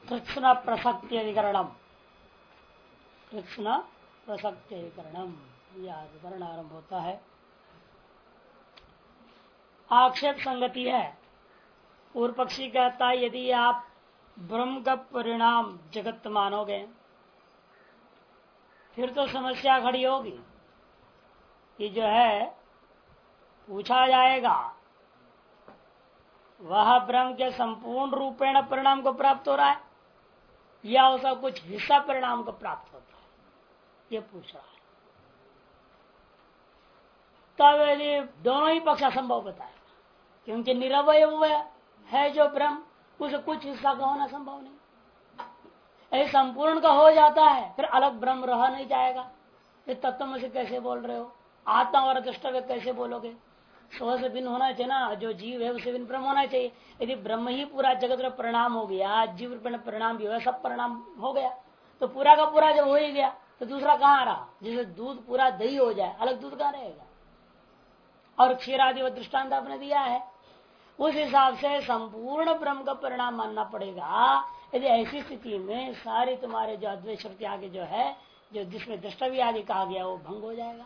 कृष्ण प्रसक्ति अधिकरणम कृष्ण प्रसक्ति अधिकरणम यह अधिकरण आरंभ होता है। आक्षेप संगति है। पूर्व पक्षी कहता है यदि आप ब्रह्म का परिणाम जगत मानोगे फिर तो समस्या खड़ी होगी कि जो है पूछा जाएगा वह ब्रह्म के संपूर्ण रूपेण परिणाम को प्राप्त हो रहा है या उसका कुछ हिस्सा परिणाम को प्राप्त होता है, ये पूछ रहा है। तब यदि दोनों ही पक्ष असंभव बताएगा क्योंकि निरवय है जो ब्रह्म उसे कुछ हिस्सा का होना संभव नहीं। यदि संपूर्ण का हो जाता है फिर अलग ब्रह्म रह नहीं जाएगा। फिर तत्व में से कैसे बोल रहे हो, आत्मा और द्रष्टव्य कैसे बोलोगे? स्व से भिन्न होना चाहिए ना, जो जीव है उसे भिन्न ब्रह्म होना चाहिए। यदि ब्रह्म ही पूरा जगत में परिणाम हो गया, जीव परिणाम भी हुआ, सब परिणाम हो गया तो पूरा का पूरा जब हो ही गया तो दूसरा कहाँ रहा? जिसे दूध पूरा दही हो जाए अलग दूध कहाँ रहेगा? और क्षीर आदि व दृष्टांत आपने दिया है, उस हिसाब से संपूर्ण ब्रह्म का परिणाम मानना पड़ेगा। यदि ऐसी स्थिति में सारे तुम्हारे जो अद्वैत श्रुति आगे जो है जो जिसमें द्रष्टव्य आदि कहा गया वो भंग हो जाएगा।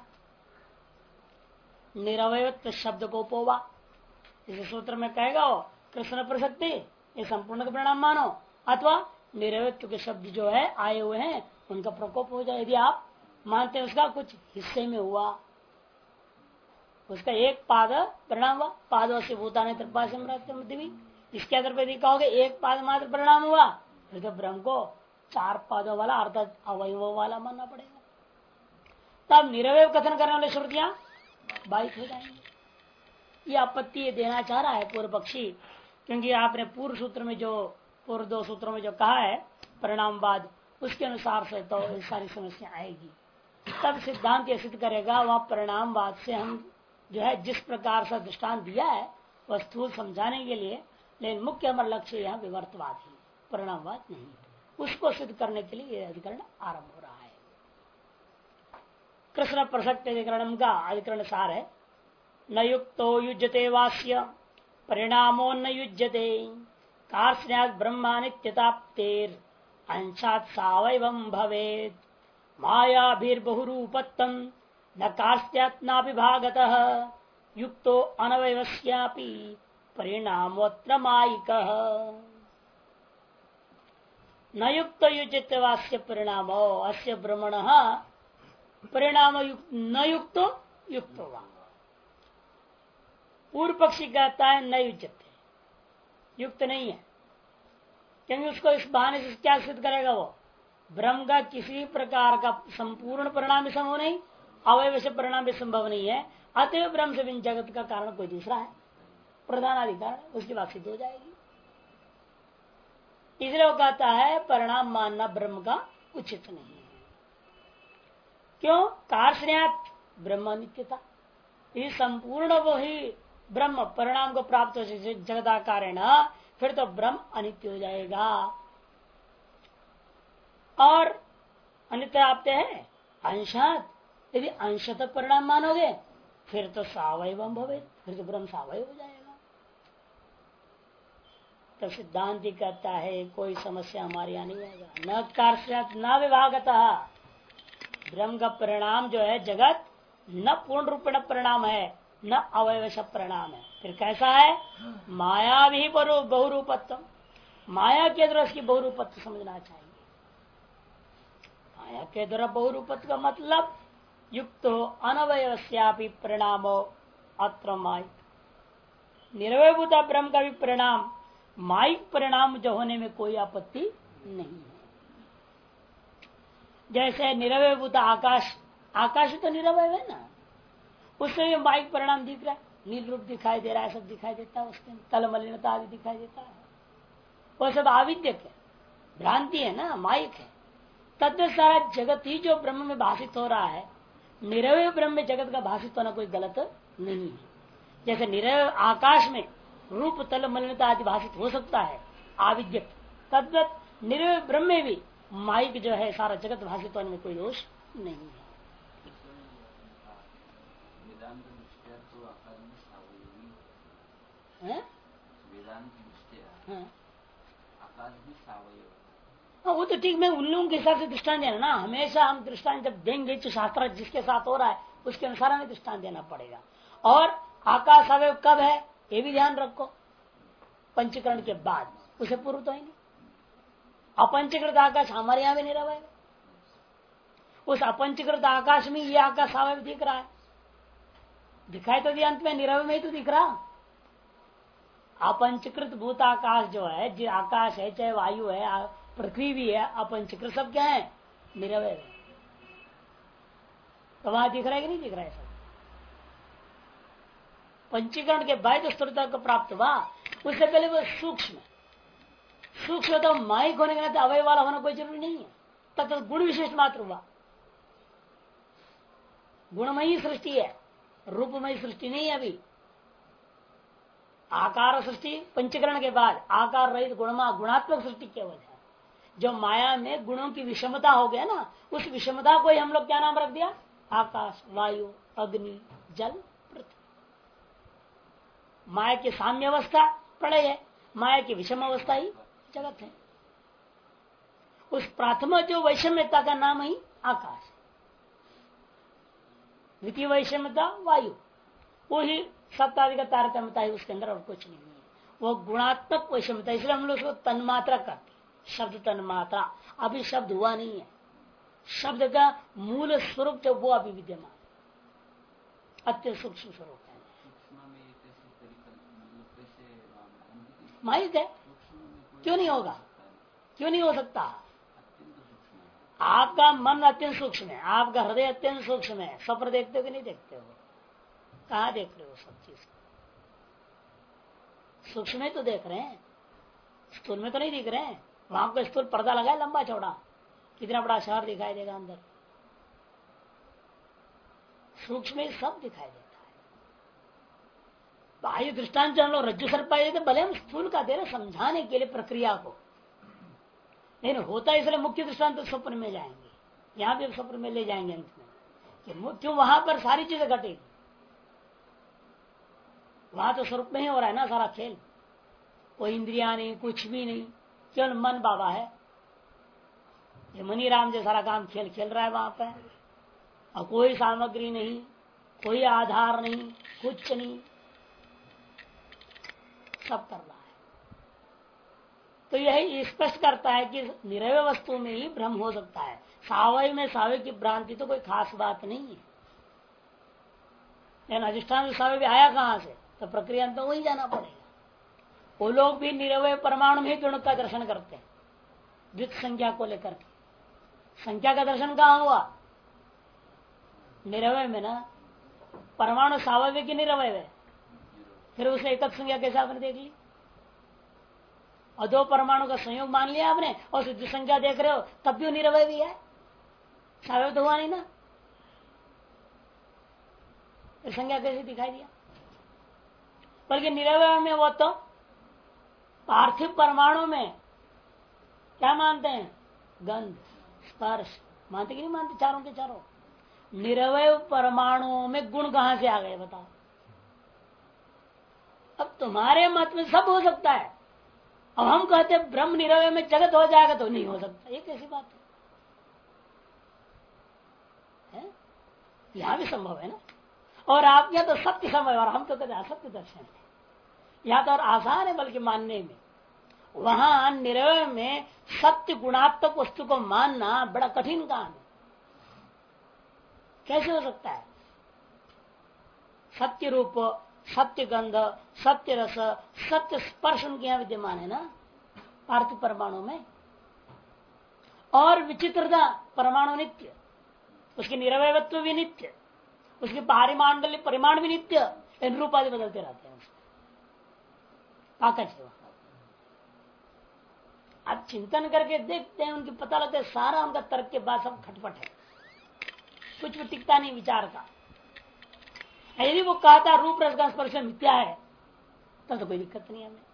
निरवयत्व शब्द को पोवा इस सूत्र में कहेगा वो कृष्ण प्रसक्ति ये संपूर्ण का परिणाम मानो अथवा निरवयत्व के शब्द जो है आए हुए हैं उनका प्रकोप हो जाए। यदि आप मानते हैं उसका कुछ हिस्से में हुआ, उसका एक पाद परिणाम हुआ, पादों से भूतान भी इसके आधार पर यदि कहोगे एक पाद मात्र परिणाम हुआ फिर तो ब्रह्म को चार पादों वाला अर्थात अवयवों वाला मानना पड़ेगा। तब निरवय कथन करने वाले श्रुतियां बाधित हो जाएंगे। ये आपत्ति देना चाह रहा है पूर्व पक्षी, क्योंकि आपने पूर्व सूत्र में जो पूर्व दो सूत्रों में जो कहा है परिणामवाद उसके अनुसार से तो सारी समस्या आएगी। तब सिद्धांत ये सिद्ध करेगा वह परिणामवाद से हम जो है जिस प्रकार से दृष्टांत दिया है वह स्थूल समझाने के लिए, लेकिन मुख्य हमारा लक्ष्य यहाँ विवर्तवाद ही, परिणामवाद नहीं। उसको सिद्ध करने के लिए यह अधिकरण आरंभ हो रहा है। कृष्ण प्रसक्त अधिकरण का अधिकरण सार है न युक्तो युज्यते वास्य परिणामो न युज्यते कार्ष्ण्यात् ब्रह्मा नित्यताप्तेर अंशात् सावयवं भवेत् मायाभिर्बहुरूपत्तम न कार्ष्ण्यात् नाभिभागतः युक्तो अनवयवस्यापि परिणामोऽत्र मायिकः। न युक्तो युज्यते वास्य परिणामो अस्य ब्रह्मणः परिणाम न युक्तो युक्तो वा। पूर्व पक्षी कहता है न युज्यते, युक्त नहीं है, क्योंकि उसको इस बहाने से क्या सिद्ध करेगा? वो ब्रह्म का किसी प्रकार का संपूर्ण परिणाम भी संभव नहीं, अवयव से परिणाम भी संभव नहीं है, अतएव ब्रह्म से बिन जगत का कारण कोई दूसरा है, प्रधान अधिकार, उसकी बात सिद्ध हो जाएगी। इसलिए वो कहता है परिणाम मानना ब्रह्म का उचित नहीं है। क्यों? कार्ष्ण्यात् ब्रह्म नित्यता, ये संपूर्ण वो ही ब्रह्म परिणाम को प्राप्त हो जगदाकार न, फिर तो ब्रह्म अनित्य हो जाएगा। और अनित्य आपते हैं अंशात, यदि अंशत परिणाम मानोगे फिर तो सावयवम भवे, फिर तो ब्रह्म सावय हो जाएगा। तो सिद्धांति कहता है कोई समस्या हमारे यहाँ नहीं आएगा। न कार्ष्ण्यात् न विभागतः, ब्रह्म का परिणाम जो है जगत न पूर्ण रूपेण परिणाम है न अवयवश परिणाम है, फिर कैसा है? माया भी बहुरूपत्व, माया के द्वारा इसकी बहुरूपत्व समझना चाहिए। माया के द्वारा बहुरूपत्व का मतलब युक्त हो अनवयवस्यापि परिणामो अत्र मायिक, निरवयभूता ब्रह्म का भी परिणाम मायिक परिणाम जो होने में कोई आपत्ति नहीं है। जैसे निरवयभूता आकाश, आकाश तो निरवय है ना, उससे भी माइक परिणाम दिख रहा है, नील रूप दिखाई दे रहा है, सब दिखाई देता है, उसके तल मलिनता आदि दिखाई देता है, वो सब आविद्यक है, भ्रांति है ना, माइक है। तत्व सारा जगत ही जो ब्रह्म में भाषित हो रहा है, निरवय ब्रह्म में जगत का भाषित होना कोई गलत नहीं है। जैसे निरवय आकाश में रूप तल मलिनता आदि भाषित हो सकता है आविद्यक, तद्वत निरवय ब्रह्म में भी माइक जो है सारा जगत भाषित होने में कोई दोष नहीं है। वेदांत की दृष्टिया आकाश भी सावयव, हाँ वो तो ठीक, मैं उन लोगों के हिसाब से दृष्टांत देना ना, हमेशा हम दृष्टांत जब देंगे जो शास्त्र जिसके साथ हो रहा है उसके अनुसार हमें दृष्टांत देना पड़ेगा। और आकाश अवयव कब है ये भी ध्यान रखो, पंचीकरण के बाद, उसे पूर्व तो ही नहीं। अपंचीकृत आकाश हमारे यहां भी निरवय है, उस अपंचीकृत आकाश में ये आकाश अवयव दिख रहा है, दिखाई तो दिया अंत में निरवय में ही तो दिख रहा। अपंचीकृत भूत आकाश जो है, जो आकाश है चाहे वायु है पृथ्वी भी है, अपंचीकृत सब क्या है, निरवय है। तो वहां दिख रहा है कि नहीं दिख रहा है सब? पंचीकरण के बाद जो स्थिरता को प्राप्त हुआ उससे पहले वो सूक्ष्म, सूक्ष्म तो माइक होने के नाते अवय वाला होना कोई जरूरी नहीं है, तब तो गुण विशेष मात्र हुआ। गुणमयी सृष्टि है, रूपमयी सृष्टि नहीं है अभी। आकार सृष्टि पंचीकरण के बाद आकार रहित गुणात्मक सृष्टि केवल है। जो माया में गुणों की विषमता हो गया ना, उस विषमता को ही हम लोग क्या नाम रख दिया, आकाश, वायु, अग्नि, जल, पृथ्वी। माया की साम्य अवस्था प्रलय है, माया की विषम अवस्था ही जगत है। उस प्राथमिक जो वैषम्यता का नाम ही आकाश है, द्वितीय वैषम्यता वायु, वो ही सप्तादि का तारतम्यता है उसके अंदर, और कुछ नहीं है। वो गुणात्मक वैषम्यता, इसलिए हम लोग उसको तन्मात्रा करते, शब्द तन्मात्रा। अभी शब्द हुआ नहीं है, शब्द का मूल स्वरूप जो वो अभी विद्यमान, अत्यंत सूक्ष्म स्वरूप है, माइक है। क्यों नहीं होगा, क्यों नहीं हो सकता? आपका मन अत्यंत सूक्ष्म है, आपका हृदय अत्यंत सूक्ष्म है। स्वप्न देखते हो कि नहीं देखते हो? कहाँ देख रहे हो सब चीज? सूक्ष्म में तो देख रहे हैं, स्थूल में तो नहीं दिख रहे हैं। वहां को स्थूल पर्दा लगा है लंबा चौड़ा, कितना बड़ा शहर दिखाई देगा अंदर, सूक्ष्म में सब दिखाई देता है। बाह्य दृष्टांत हम लोग रज्जु सर्प पाए थे, भले हम स्थूल का दे रहे समझाने के लिए प्रक्रिया को, लेकिन होता है इसलिए मुख्य दृष्टांत तो स्वप्न में जाएंगे, यहाँ भी स्वप्न में ले जाएंगे अंत में, क्यों वहां पर सारी चीजें घटेगी। वहां तो स्वरूप में ही हो रहा है ना सारा खेल, कोई इंद्रिया नहीं, कुछ भी नहीं, केवल मन बाबा है। ये मनी राम जो सारा काम खेल खेल रहा है वहां पर, और कोई सामग्री नहीं, कोई आधार नहीं, कुछ नहीं, सब कर रहा है। तो यही स्पष्ट करता है कि निरवय वस्तु में ही भ्रम हो सकता है, सावय में सावय की भ्रांति तो कोई खास बात नहीं है। लेकिन अधिष्ठान सावय भी आया कहां से, तो प्रक्रिया तो वही जाना पड़ेगा। वो लोग भी निरवय परमाणु में गुण का दर्शन करते हैं, द्वित संख्या को लेकर के। संख्या का दर्शन कहां हुआ? निरवय में ना। परमाणु सावय की निरवय है, फिर उसे एक संख्या कैसे आपने देख ली? और दो परमाणु का संयोग मान लिया आपने, और द्वित संख्या देख रहे हो, तब भी निरवय भी है, सावय तो हुआ नहीं ना। संज्ञा कैसे दिखाई दिया? बल्कि निरवय में वो तो पार्थिव परमाणु में क्या मानते हैं, गंध स्पर्श मानते कि नहीं मानते? चारों के चारों निरवय परमाणुओं में गुण कहां से आ गए बताओ? अब तुम्हारे मत में सब हो सकता है, अब हम कहते हैं ब्रह्म निरवय में जगत हो जाएगा, तो नहीं हो सकता। ये कैसी बात है? यहां भी संभव है ना। और आप यह तो सत्य समय, और हम तो कहते असत्य दर्शन है। यहां तो और आसान है बल्कि मानने में, वहां निरवय में सत्य गुणात्मक वस्तु को मानना बड़ा कठिन काम है। कैसे हो सकता है? सत्य रूप, सत्य गंध, सत्य रस, सत्य स्पर्श उनके यहां विद्यमान है ना पार्थिव परमाणु में। और विचित्रता, परमाणु नित्य, उसकी निरवयत्व भी नित्य, उसके पारिमांडल्य परिमाण भी नित्य, इन रूप आदि बदलते रहते हैं। पाकज अब चिंतन करके देखते हैं, उनकी पता लगता है सारा उनका तर्क के बाद सब खटपट है, कुछ भी टिकता नहीं विचार का। यदि वो कहता रूप रस का स्पर्श मिथ्या है, तब तो कोई दिक्कत नहीं है हमें।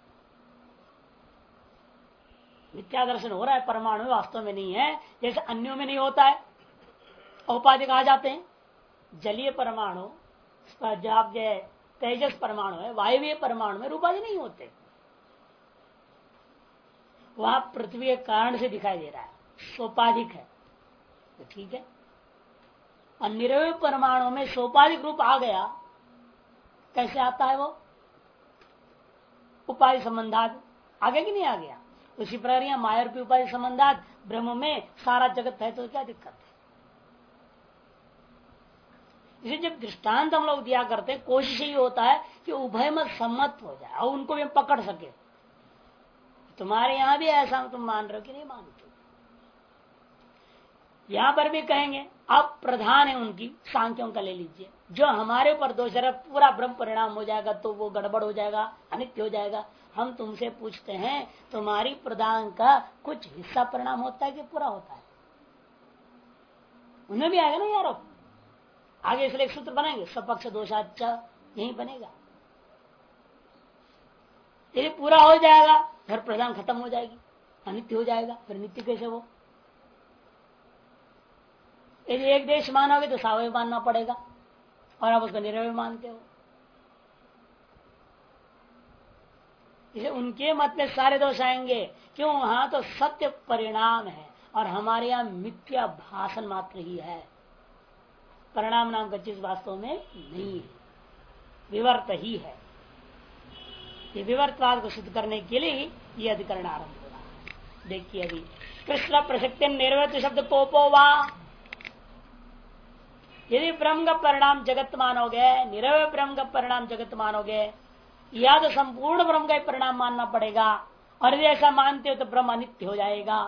मिथ्या दर्शन हो रहा है परमाणु वास्तव में नहीं है, जैसे अन्यों में नहीं होता है। औपाधि कहा जाते हैं जलीय परमाणु, जब तेजस परमाणु है, वायवीय परमाणु में रूपाधि नहीं होते। वहां पृथ्वी के कारण से दिखाई दे रहा है, सोपाधिक है तो ठीक है। और निरवय परमाणु में सोपाधिक रूप आ गया, कैसे आता है वो? उपाधि संबंधात आ गया कि नहीं आ गया? उसी प्रकार यहाँ माया रूपी उपाधि संबंधात ब्रह्म में सारा जगत है, तो क्या दिक्कत है? इसे जब दृष्टांत हम लोग दिया करते, कोशिश ही होता है कि उभय मत सम्मत हो जाए और उनको भी पकड़ सके। तुम्हारे यहां भी ऐसा तुम मान रहे हो कि नहीं मानते? यहां पर भी कहेंगे, अब प्रधान है उनकी सांख्यों का ले लीजिए, जो हमारे ऊपर दोष है पूरा ब्रह्म परिणाम हो जाएगा तो वो गड़बड़ हो जाएगा, अनित्य हो जाएगा। हम तुमसे पूछते हैं, तुम्हारी प्रधान का कुछ हिस्सा परिणाम होता है कि पूरा होता है? उन्हें भी आएगा ना यार, आगे इसलिए एक सूत्र बनाएंगे, सपक्ष दोषाच यही बनेगा। यदि पूरा हो जाएगा फिर प्रधान खत्म हो जाएगी, अनित्य हो जाएगा, फिर नित्य कैसे वो? यदि एक देश मानोगे तो सावय मानना पड़ेगा, और आप उसको निरवय मानते हो। इसे उनके मत में सारे दोष आएंगे, क्यों? वहां तो सत्य परिणाम है और हमारे यहाँ मिथ्या भाषण मात्र ही है, परिणाम नाम का चीज वास्तव में नहीं है, विवर्त ही है। ये विवर्तवाद को सिद्ध करने के लिए ये अधिकरण आरंभ हो रहा है। देखिए अभी कृष्ण प्रसक्ति निर्वृत्त शब्द कोपो वा, यदि ब्रह्म का परिणाम जगत मानोगे, निरवय ब्रह्म का परिणाम जगत मानोगे, या तो संपूर्ण ब्रह्म का परिणाम मानना पड़ेगा, और यदि ऐसा मानते हो तो ब्रह्म अनित्य हो जाएगा।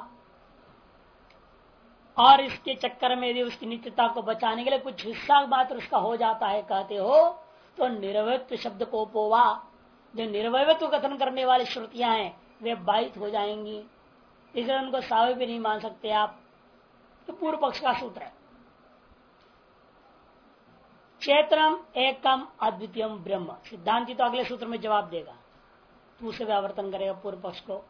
और इसके चक्कर में यदि उसकी नित्यता को बचाने के लिए कुछ हिस्सा मात्र उसका हो जाता है कहते हो, तो निरवयत्व शब्द को पोवा, जो निर्वयत्व कथन करने वाली श्रुतियां हैं वे बाधित हो जाएंगी, इसलिए उनको सावे भी नहीं मान सकते आप। तो पूर्व पक्ष का सूत्र है, क्षेत्रम एकम अद्वितीयम ब्रह्म। सिद्धांति तो अगले सूत्र में जवाब देगा, तो उसे व्यावर्तन करेगा पूर्व पक्ष को।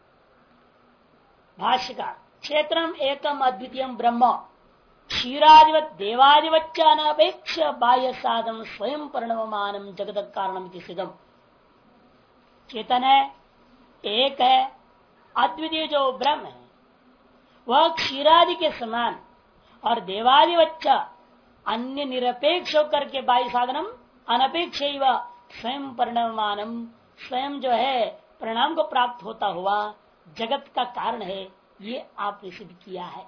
भाष्यकार, क्षेत्रम एकम अद्वितीयम ब्रह्म क्षीरादिवत देवादिवच्च अनपेक्ष बाह्य साधन स्वयं परिणममानम जगत कारणम सिद्धम। चेतन है, एक है, अद्वितीय जो ब्रह्म है वह क्षीरादि के समान और देवादिवच्च अन्य निरपेक्ष होकर के बाह्य साधनम अनपेक्ष स्वयं परिणममानम, स्वयं जो है परिणाम को प्राप्त होता हुआ जगत का कारण है, ये आपने सिद्ध किया है।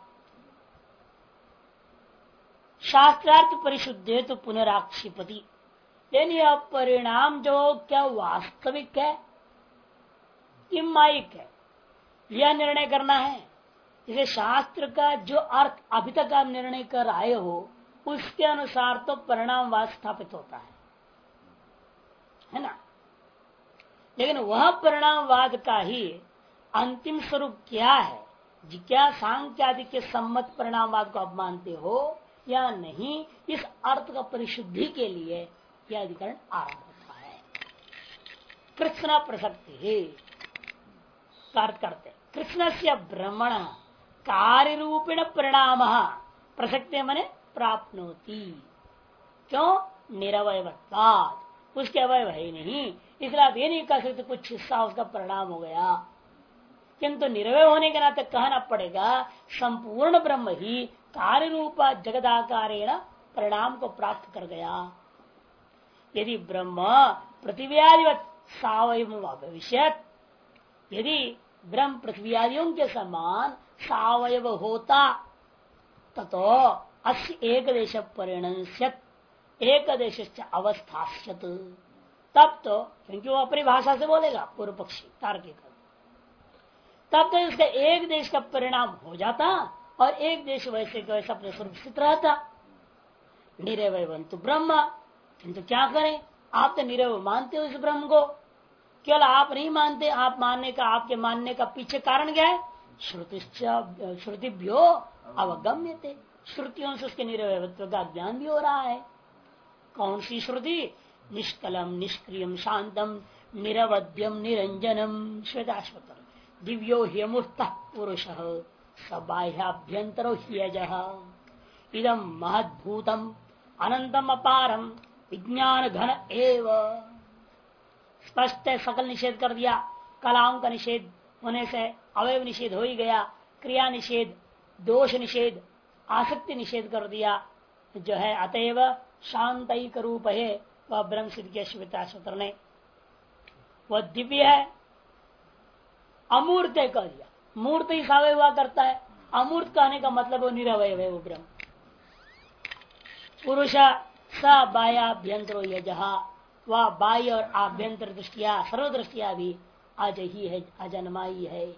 शास्त्रार्थ परिशुद्ध तो पुनराक्षिपति, लेकिन यह परिणाम जो क्या वास्तविक है कि माइक है, यह निर्णय करना है। इसे शास्त्र का जो अर्थ अभी तक आप निर्णय कर आए हो उसके अनुसार तो परिणामवाद स्थापित होता है ना। लेकिन वह परिणामवाद का ही अंतिम स्वरूप क्या है, क्या सांख्य आदि के सम्मत परिणामवाद को आप मानते हो या नहीं, इस अर्थ का परिशुद्धि के लिए यह अधिकरण आरंभ होता है। कृष्ण प्रसक्ति है करते कृष्ण से भ्रमण कार्य रूपेण परिणाम प्रसक्ति मने प्राप्नोति, क्यों? निरवयवत्वाद, उसके अवयव है नहीं, इसलिए आप ये नहीं कह सकते कुछ हिस्सा उसका परिणाम हो गया। किंतु निरवय होने के नाते कहना पड़ेगा संपूर्ण ब्रह्म ही कार्य रूप जगदाकारेण परिणाम को प्राप्त कर गया। यदि ब्रह्म पृथ्व्यादिवत सावयव भविष्यत, यदि ब्रह्म पृथ्व्यादियों के समान सावयव होता ततो अस्य एक देश परिणश्यत एक देश अवस्थास्यत, तब तो, क्योंकि वो अपनी भाषा से बोलेगा पूर्व पक्षी तार्किक, तब तो इसका एक देश का परिणाम हो जाता और एक देश वैसे का वैसा अपने स्वरूप स्थित रहता। निरवयवंतु ब्रह्म, किंतु क्या करें, आप तो निरवय मानते हो इस ब्रह्म को, केवल आप नहीं मानते, आप मानने का, आपके मानने का पीछे कारण क्या है? श्रुतिभ्यो अवगम्यते, श्रुतियों से उसके निरवयत्व का ज्ञान भी हो रहा है। कौन सी श्रुति? निष्कलम निष्क्रियम शांतम निरवध्यम निरंजनम श्वेताश्वतर दिव्यो ह्यमुक्त पुरुष सबाह्याभ्यंतरो ह्यज इदम महद्भूतम अनंतम अपारम विज्ञान घन एव। स्पष्ट सकल निषेध कर दिया, कलाओं का निषेध होने से अवयव निषेध हो ही गया, क्रिया निषेध, दोष निषेध, आसक्ति निषेध कर दिया, जो है अतएव शांतिक रूप है वह ब्रह्म सिद्ध किया श्वेता सूत्र ने। वह दिव्य है, अमूर्त कह दिया, मूर्त ही सावय हुआ करता है, अमूर्त कहने का मतलब वो निरवय है वो ब्रह्म। पुरुष स बाह्याभ्यंतरो यजहा, वह बाह्य और आभ्यंतर दृष्टिया सर्व दृष्टिया भी अज ही है, अजन्मा ही है।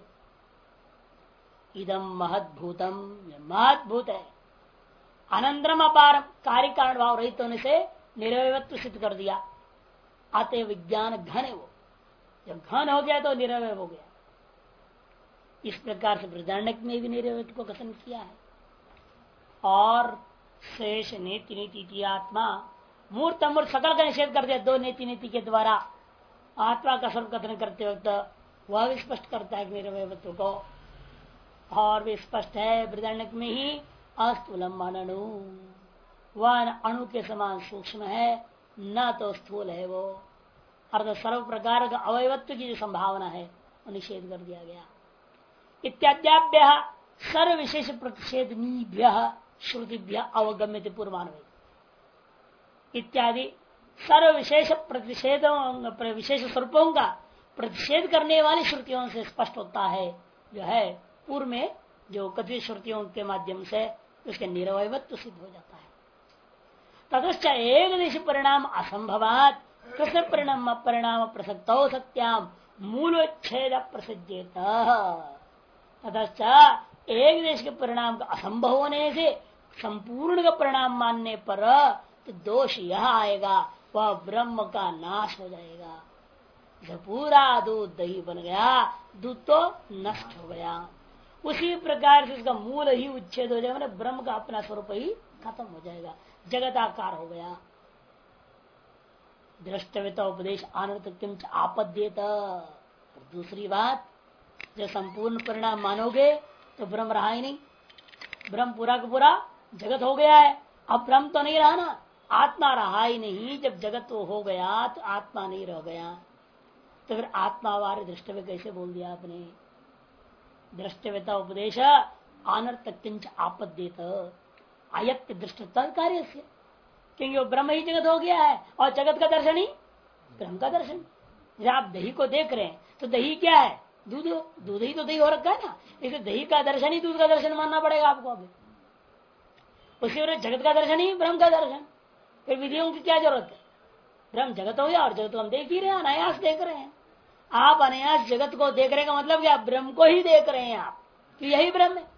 इदम महद्भूतम, महद्भूत है। अनंतरम अपारम, कार्य कारण भाव रहित होने से निरवयत्व सिद्ध कर दिया। अतः विज्ञान घन है वो, जब घन हो गया तो निरवय हो गया। इस प्रकार से बृहदारण्यक में भी निरवयत्व को कथन किया है। और शेष नेति नीति की आत्मा मूर्त अमूर्त सकल का निषेध कर दिया दो नेति नीति के द्वारा। आत्मा का स्वरूप कथन करते वक्त वह भी स्पष्ट करता है निरवयत्व को, और भी स्पष्ट है बृहदारण्यक में ही अस्थूलम अणु, वह अणु के समान सूक्ष्म है, न तो स्थूल है वो। अर्थात सर्व प्रकार का अवयवत्व की जो संभावना है वो निषेध कर दिया गया। इत्याद्याभ्य सर्व विशेष प्रतिषेधनीभ्य श्रुतिभ्य अवगम्यते पूर्वान्वय इत्यादि सर्व विशेष प्रतिषेधों विशेष स्वरूपों का प्रतिषेध करने वाली श्रुतियों से स्पष्ट होता है, जो है पूर्व में जो कथित श्रुतियों के माध्यम से उसके निरवयत्व सिद्ध हो जाता है। ततश्च एक देश परिणाम असंभवात कृष्ण परिणाम प्रसक्तो सत्याम मूलोच्छेद प्रसज्जेत। ततश्च एक देश के परिणाम का असंभव होने से संपूर्ण का परिणाम मानने पर तो दोष यह आएगा, वह ब्रह्म का नाश हो जाएगा। जब पूरा दूध दही बन गया, दूध तो नष्ट हो गया, उसी प्रकार से उसका मूल ही उच्छेद हो जाएगा, ब्रह्म का अपना स्वरूप ही खत्म हो जाएगा, जगताकार हो गया। दृष्टव्यता उपदेश अनर्थक्यम आपद्येत। दूसरी बात, जब संपूर्ण परिणाम मानोगे तो ब्रह्म रहा ही नहीं, ब्रह्म पूरा का पूरा जगत हो गया है। अब ब्रह्म तो नहीं रहा ना, आत्मा रहा ही नहीं। जब जगत तो हो गया तो आत्मा नहीं रह गया, तो फिर आत्मा वाले दृष्टव्य कैसे बोल दिया आपने? दृष्टव्यता उपदेश अनर्थक्यंच आपद्येत अयत्य दृष्टता कार्य से, क्योंकि वो ब्रह्म ही जगत हो गया है और जगत का दर्शन ही ब्रह्म का दर्शन। जब आप दही को देख रहे हैं तो दही क्या है? दूध, दूध ही तो दही हो रखा है ना, इसलिए दही का दर्शन ही दूध का दर्शन मानना पड़ेगा आपको। अभी उसी वजह जगत का दर्शन ही ब्रह्म का दर्शन, फिर विधियों की क्या जरूरत है? ब्रह्म जगत हो गया और जगत को हम देख ही रहे हैं, अनायास देख रहे हैं। आप अनायास जगत को देख रहे का मतलब क्या? ब्रह्म को ही देख रहे हैं आप, तो यही ब्रह्म है।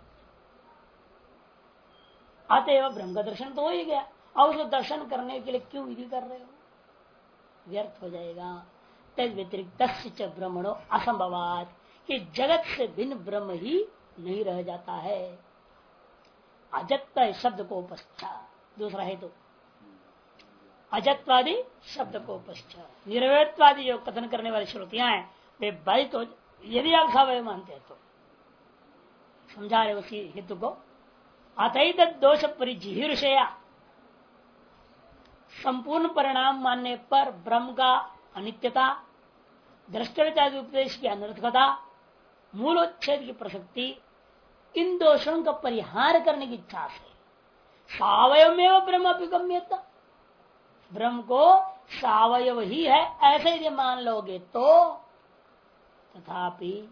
अतएव ब्रह्म का दर्शन तो हो ही गया, और उसको दर्शन करने के लिए क्यों विधि कर रहे हो? व्यर्थ हो जाएगा। तद व्यतिरिक्त ब्रह्मणो असंभवात, कि जगत से भिन्न ब्रह्म ही नहीं रह जाता है। अजत्व शब्द को पश्चात दूसरा है तो अजत्वादी शब्द को पश्चात निरवयत्वादी जो कथन करने वाली श्रुतियां हैं वे बाई तो यदि आप सवय मानते हैं तो समझा रहे उसी हेतु को। अतः दोष परिजिहीर्षया, संपूर्ण परिणाम मानने पर ब्रह्म का अनित्यता, दृष्टव्यता उपदेश की अनर्थकता, मूलोच्छेद की प्रसक्ति, इन दोषों का परिहार करने की इच्छा से सावयव में ब्रह्म अभिगम्यता, ब्रह्म को सावयव ही है ऐसे यदि मान लोगे तो तथापि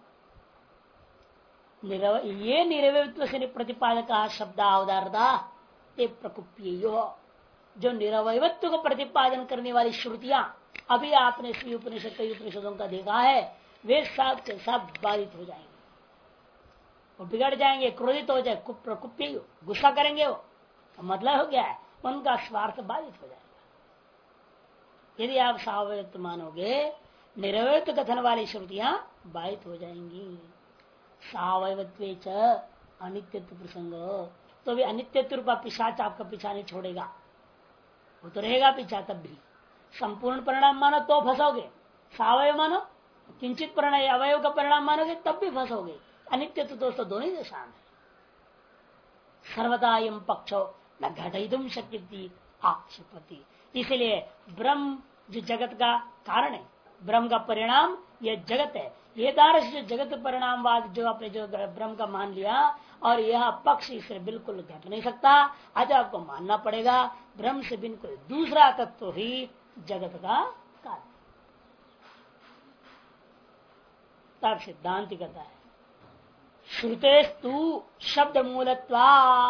ये निरवयत्व से प्रतिपादक शब्दावधारता ते प्रकुप्यो, जो निरवयत्व को प्रतिपादन करने वाली श्रुतियां अभी आपने श्री उपनिषद कई उपनिषदों का देखा है, वे सब के सब बाधित हो जाएंगे, वो बिगड़ जाएंगे, क्रोधित हो जाए, प्रकुप्य गुस्सा करेंगे। वो मतलब हो गया है उनका स्वार्थ बाधित हो जाएगा। यदि आप सावयत्व मानोगे, निरवयत्व कथन वाली श्रुतियां बाधित हो जाएंगी। सावयवत्व अनित्यत्व प्रसंग, तो भी अनित्यत्व रूपा पिशाच आपका पीछा नहीं छोड़ेगा, वो तो रहेगा पीछा। तब भी संपूर्ण परिणाम मानो तो फंसोगे, सावयव मानो किंचित परिणाम अवयव का परिणाम मानोगे तब भी फंसोगे। अनित्यत्व दोस्तों दोनों ही दशा है। सर्वदा यम पक्षो न घटितुम शक्ति आक्षेपति, इसलिए ब्रह्म जो जगत का कारण है, ब्रह्म का परिणाम यह जगत है, ये दारस जो जगत परिणामवाद जो आपने जो ब्रह्म का मान लिया और यह पक्ष इसे बिल्कुल घट नहीं सकता। आज आपको मानना पड़ेगा ब्रह्म से बिन कोई दूसरा तत्व ही जगत का कार्य। तब सिद्धांत कहता है श्रुतेस्तु शब्द मूलत्वा,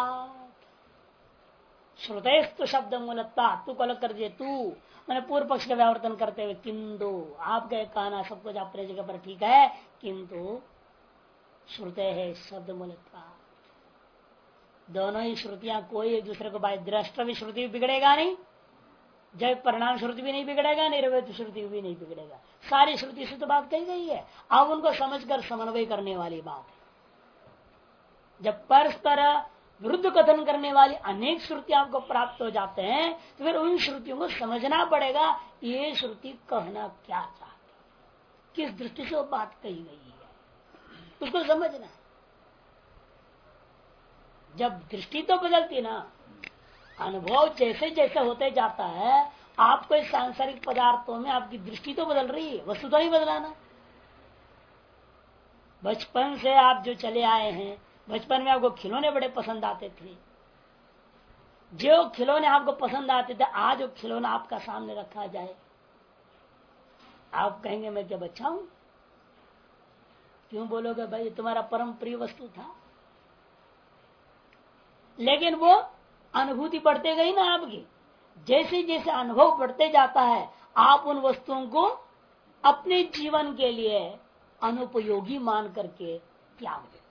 श्रुतेस्तु शब्द मूलत्वा, तू को अलग कर दिए तू मैंने पूर्व पक्ष का व्यावर्तन करते हुए किंतु आपका कहना सब कुछ अपने जगह पर ठीक है, किंतु श्रुते है शब्द मूलत्वा, दोनों ही श्रुतियां कोई एक दूसरे को दृष्ट भी श्रुति भी बिगड़ेगा नहीं, जब परिणाम श्रुति भी नहीं बिगड़ेगा, निर्वैत श्रुति भी नहीं बिगड़ेगा। सारी श्रुति से तो बात कही गई है, अब उनको समझकर समन्वय करने वाली बात है। जब परस्पर विरुद्ध कथन करने वाली अनेक श्रुतियां आपको प्राप्त हो जाते हैं तो फिर उन श्रुतियों को समझना पड़ेगा ये श्रुति कहना क्या चाहती, किस दृष्टि से वो बात कही गई है, उसको समझना है। जब दृष्टि तो बदलती ना, अनुभव जैसे जैसे होते जाता है आपको इस सांसारिक पदार्थों में आपकी दृष्टि तो बदल रही है, वस्तु तो नहीं बदलाना। बचपन से आप जो चले आए हैं, बचपन में आपको खिलौने बड़े पसंद आते थे, जो खिलौने आपको पसंद आते थे आज वो खिलौना आपका सामने रखा जाए, आप कहेंगे मैं क्या बच्चा हूं? क्यों बोलोगे भाई तुम्हारा परम प्रिय वस्तु था। लेकिन वो अनुभूति बढ़ते गई ना आपकी, जैसे जैसे अनुभव बढ़ते जाता है आप उन वस्तुओं को अपने जीवन के लिए अनुपयोगी मान करके त्याग देते।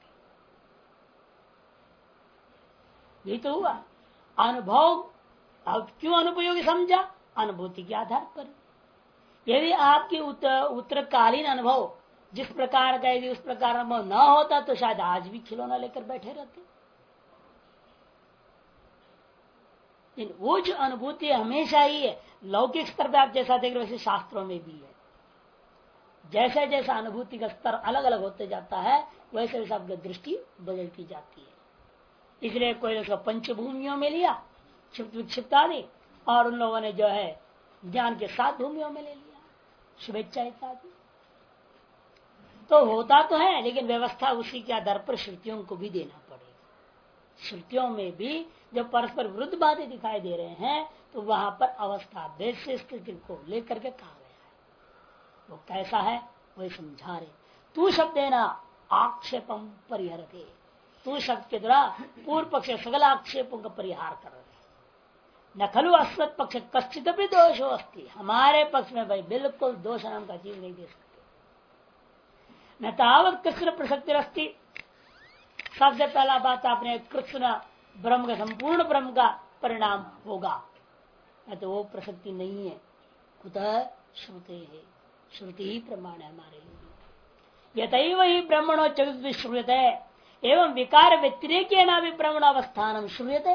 यही तो हुआ अनुभव। अब क्यों अनुपयोगी समझा? अनुभूति के आधार पर। यदि आपकी उत्तरकालीन अनुभव जिस प्रकार का यदि उस प्रकार अनुभव न होता तो शायद आज भी खिलौना लेकर बैठे रहते। वो जो अनुभूति हमेशा ही है, लौकिक स्तर पर आप जैसा देख रहे वैसे शास्त्रों में भी है। जैसे जैसा अनुभूति का स्तर अलग अलग होते जाता है वैसे वैसे आपकी दृष्टि बदलती जाती है। इसलिए कोई उसको पंचभूमियों में लिया, क्षिप्त विक्षिप्त आदि, और उन लोगों ने जो है ज्ञान के 7 भूमियों में ले लिया, शुभेच्छा इत्यादि। तो होता तो है लेकिन व्यवस्था उसी के आधार पर श्रुतियों को भी देना पड़ेगा। श्रुतियों में भी जब परस्पर विरुद्ध बातें दिखाई दे रहे हैं तो वहां पर अवस्था भेद से स्थिति को लेकर के कहा गया है। वो कैसा है वही समझा रहे। तू शब्द है ना आक्षेपम परिहरते, तू शब्द के द्वारा पूर्व पक्ष सगल आक्षेपों का परिहार कर रहे। न खलु अस्मत् पक्ष कश्चित भी दोष हो अस्ति, हमारे पक्ष में भाई बिल्कुल दोष नाम का चीज नहीं दे सकते। न तावत कृष्ण प्रसक्ति रस्ती, सबसे पहला बात आपने कृष्ण ब्रह्म का संपूर्ण ब्रह्म का परिणाम होगा, तो वो प्रसक्ति नहीं है। कुतः श्रुते है, श्रुति ही प्रमाण है हमारे लिए। यतैव ही ब्रह्मणो जगत श्रूयते एवं विकार व्यतिरेक ना भी ब्रह्मण अवस्थान श्रूयते।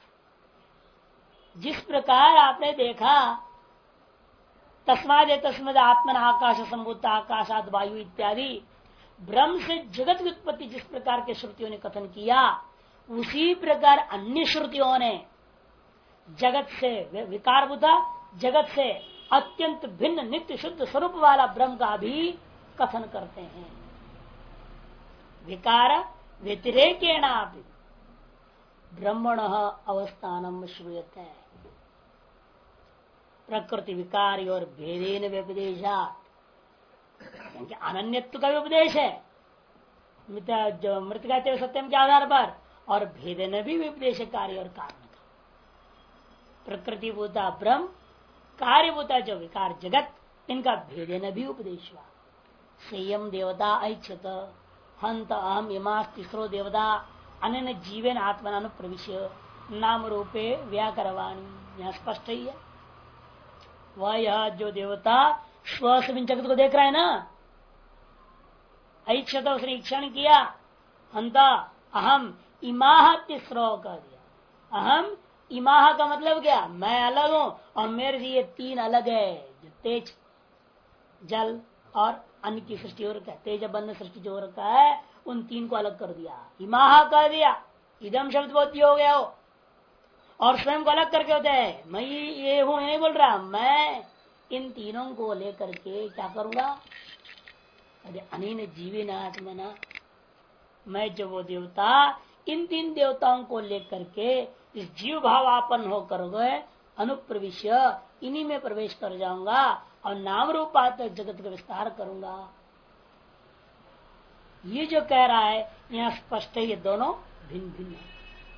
जिस प्रकार आपने देखा तस्माद तस्मद आत्मन आकाश संभूत आकाशाद वायु इत्यादि ब्रह्म से जगत की उत्पत्ति जिस प्रकार के श्रुतियों ने कथन किया, उसी प्रकार अन्य श्रुतियों ने जगत से विकारभूता, जगत से अत्यंत भिन्न नित्य शुद्ध स्वरूप वाला ब्रह्म का भी कथन करते हैं। विकार व्यतिरेकेण ब्रह्मण अवस्थानम श्रूयते, प्रकृति विकार और भेदेन व्यपदेशात्, क्योंकि अनन्यत्व का भी उपदेश है मृत कहते हुए सत्यम के आधार पर, और भेदेन भी उपदेश है कार्य और कारण का। प्रकृति भूता ब्रह्म, कार्यभूता जो विकार जगत, इनका भेदेन भी उपदेश हुआ। संयम देवता ऐच्छत हंत अहम इमास तीसरो देवता अन्य जीवन आत्मन अनुप्रविश्य नाम रूपे व्याकरवाणी, यहां स्पष्ट ही है। वह यह जो देवता स्वस्मिन जगत को देख रहा है ना, ऐच्छत उसने इक्षण किया, हंता अहम इमाह तीसरो कर दिया। अहम इमाह का मतलब क्या? मैं अलग हूं और मेरे लिए 3 अलग है, जो तेज जल और अन्न की सृष्टि हो रखा है, तेज बंद सृष्टि जो हो रखा है, उन 3 को अलग कर दिया, इमाह कर दिया। इदम शब्द बहुत हो गया हो, और स्वयं को अलग करके होता है, मैं ये हूं नहीं बोल रहा, मैं इन तीनों को लेकर के क्या करूंगा? अनीन जीवी नात्मना, मैं जो वो देवता इन 3 देवताओं को लेकर के इस जीव भावापन होकर गए अनुप्रविश्य इन्हीं में प्रवेश कर जाऊंगा और नाम रूपात जगत का विस्तार करूंगा। ये जो कह रहा है यहाँ स्पष्ट है, ये दोनों भिन्न भिन्न है।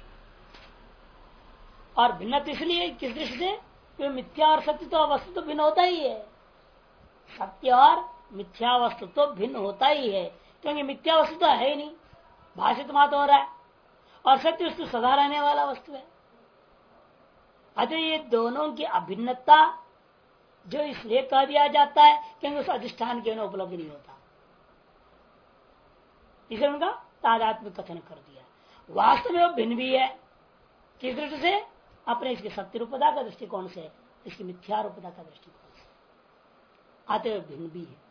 और भिन्न इसलिए किस दृष्टि से, क्योंकि मिथ्या और सत्य तो वस्तु तो भिन्न होता ही है। सत्य और मिथ्या वस्तु तो भिन्न होता ही है, क्योंकि मिथ्या वस्तु तो है ही नहीं, भाषित मात्र हो रहा है, और सत्य वस्तु सदा रहने वाला वस्तु है। अतः ये दोनों की अभिन्नता जो इसलिए कह दिया जाता है क्योंकि उस अधिष्ठान के बिना उपलब्ध नहीं होता, इसलिए उनका तादात्म्य कथन कर दिया। वास्तव में वो भिन्न भी है, किस दृष्टि से, अपने इसके सत्य रूपता का दृष्टिकोण से, इसकी मिथ्या रूपता का दृष्टिकोण से, अतः भिन्न भी है।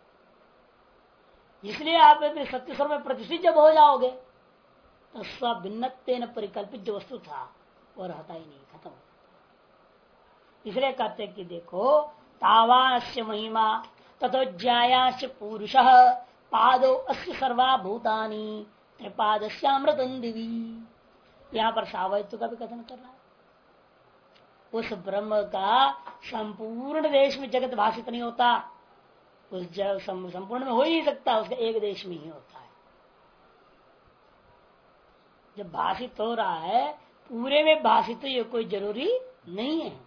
इसलिए आप अपने सत्य स्वरूप में प्रतिष्ठित जब हो जाओगे तो स्वभिन्नत्वेन परिकल्पित जो वस्तु था वो रहता ही नहीं, खत्म। इसलिए कहते कि देखो तावास्य महिमा तथोज्यायाश्च पुरुष पादो अस्य सर्वाभूतानि त्रिपादस्यामृतं दिवी। यहाँ पर सावयत्व का भी कथन कर रहा है। उस ब्रह्म का संपूर्ण देश में जगत भाषित नहीं होता, उस संपूर्ण में हो ही नहीं सकता, उसका एक देश में ही होता है। जब भाषित हो रहा है पूरे में भाषित तो ये कोई जरूरी नहीं है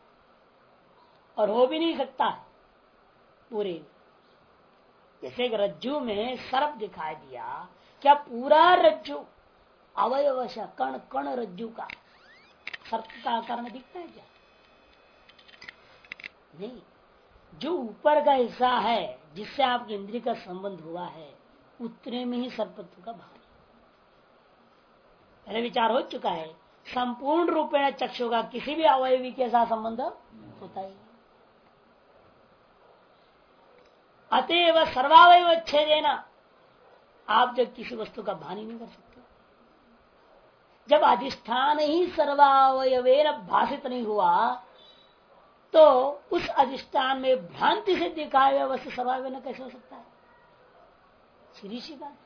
और हो भी नहीं सकता है पूरे। जैसे एक रज्जु में सर्प दिखाई दिया, क्या पूरा रज्जु अवयवश कण कण रज्जु का सर्प का आकार में दिखता है क्या? नहीं। जो ऊपर का हिस्सा है जिससे आपकी इंद्रिय का संबंध हुआ है उतने में ही सर्पत्व का भाव। पहले विचार हो चुका है, संपूर्ण रूपेण चक्षु का किसी भी अवयवी के साथ संबंध होता ही। अतएव सर्वावयव छेदेना, आप जब किसी वस्तु का भान ही नहीं कर सकते। जब अधिष्ठान ही सर्वावयवेन भाषित नहीं हुआ तो उस अधिष्ठान में भ्रांति से दिखाए हुआ वस्तु सर्वावयव कैसे हो सकता है? सीधी सी बात।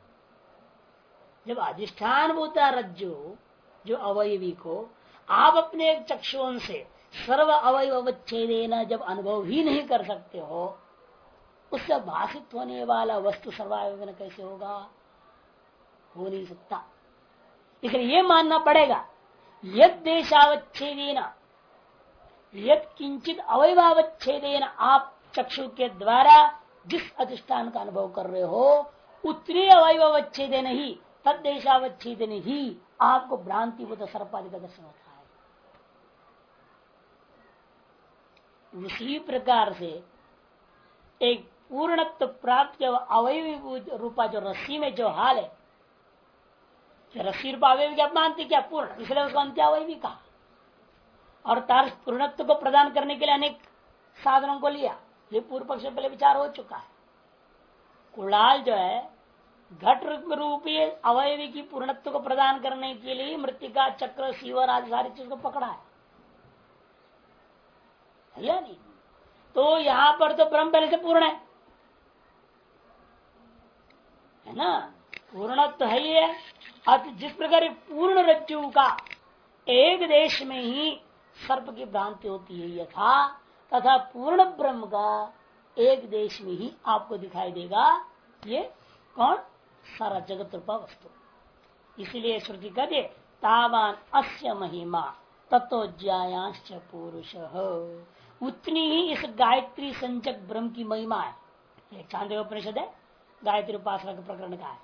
जब अधिष्ठान होता रज्जु जो अवयवी को आप अपने एक चक्षुओं से सर्व अवयवच्छेदेन जब अनुभव ही नहीं कर सकते हो, उससे भाषित होने वाला वस्तु सर्वावयव कैसे होगा? हो नहीं सकता। इसलिए ये मानना पड़ेगा यद देशावच्छेदेन यद किंचित अवयवावच्छेदेन आप चक्षु के द्वारा जिस अधिष्ठान का अनुभव कर रहे हो उतने अवयवावच्छेदेन ही तद देशावच्छेदेन ही आपको भ्रांति बुद्ध सर्पादि का दर्शन होता है। उसी प्रकार से एक पूर्णत्व प्राप्त अवयवी रूपा जो रस्सी में जो हाल है, रस्सी रूपा अवयवी क्या मानते क्या? पूर्ण, इसलिए उसको अंत्यावयवी कहा। और तार पूर्णत्व को प्रदान करने के लिए अनेक साधनों को लिया, ये पूर्व पक्ष में पहले विचार हो चुका है। कुड़ाल जो है घट रूपी अवयवी की पूर्णत्व को प्रदान करने के लिए मृतिका चक्र सीवर आदि सारी चीज को पकड़ा है या नहीं? तो यहां पर तो ब्रह्म पहले से पूर्ण है ना, पूर्णत्व है ही है। अब जिस प्रकार पूर्ण रज्जु का एक देश में ही सर्प की भ्रांति होती है यथा, तथा पूर्ण ब्रह्म का एक देश में ही आपको दिखाई देगा ये कौन? सारा जगत रूपा वस्तु। इसलिए श्रुति कहते तावान अस्य महिमा तत्वज्ञायांश्च पुरुष, उतनी ही इस गायत्री संचक ब्रह्म की महिमा है। एक चांदोग्य उपनिषद है, गायत्री उपासना के प्रकरण का है।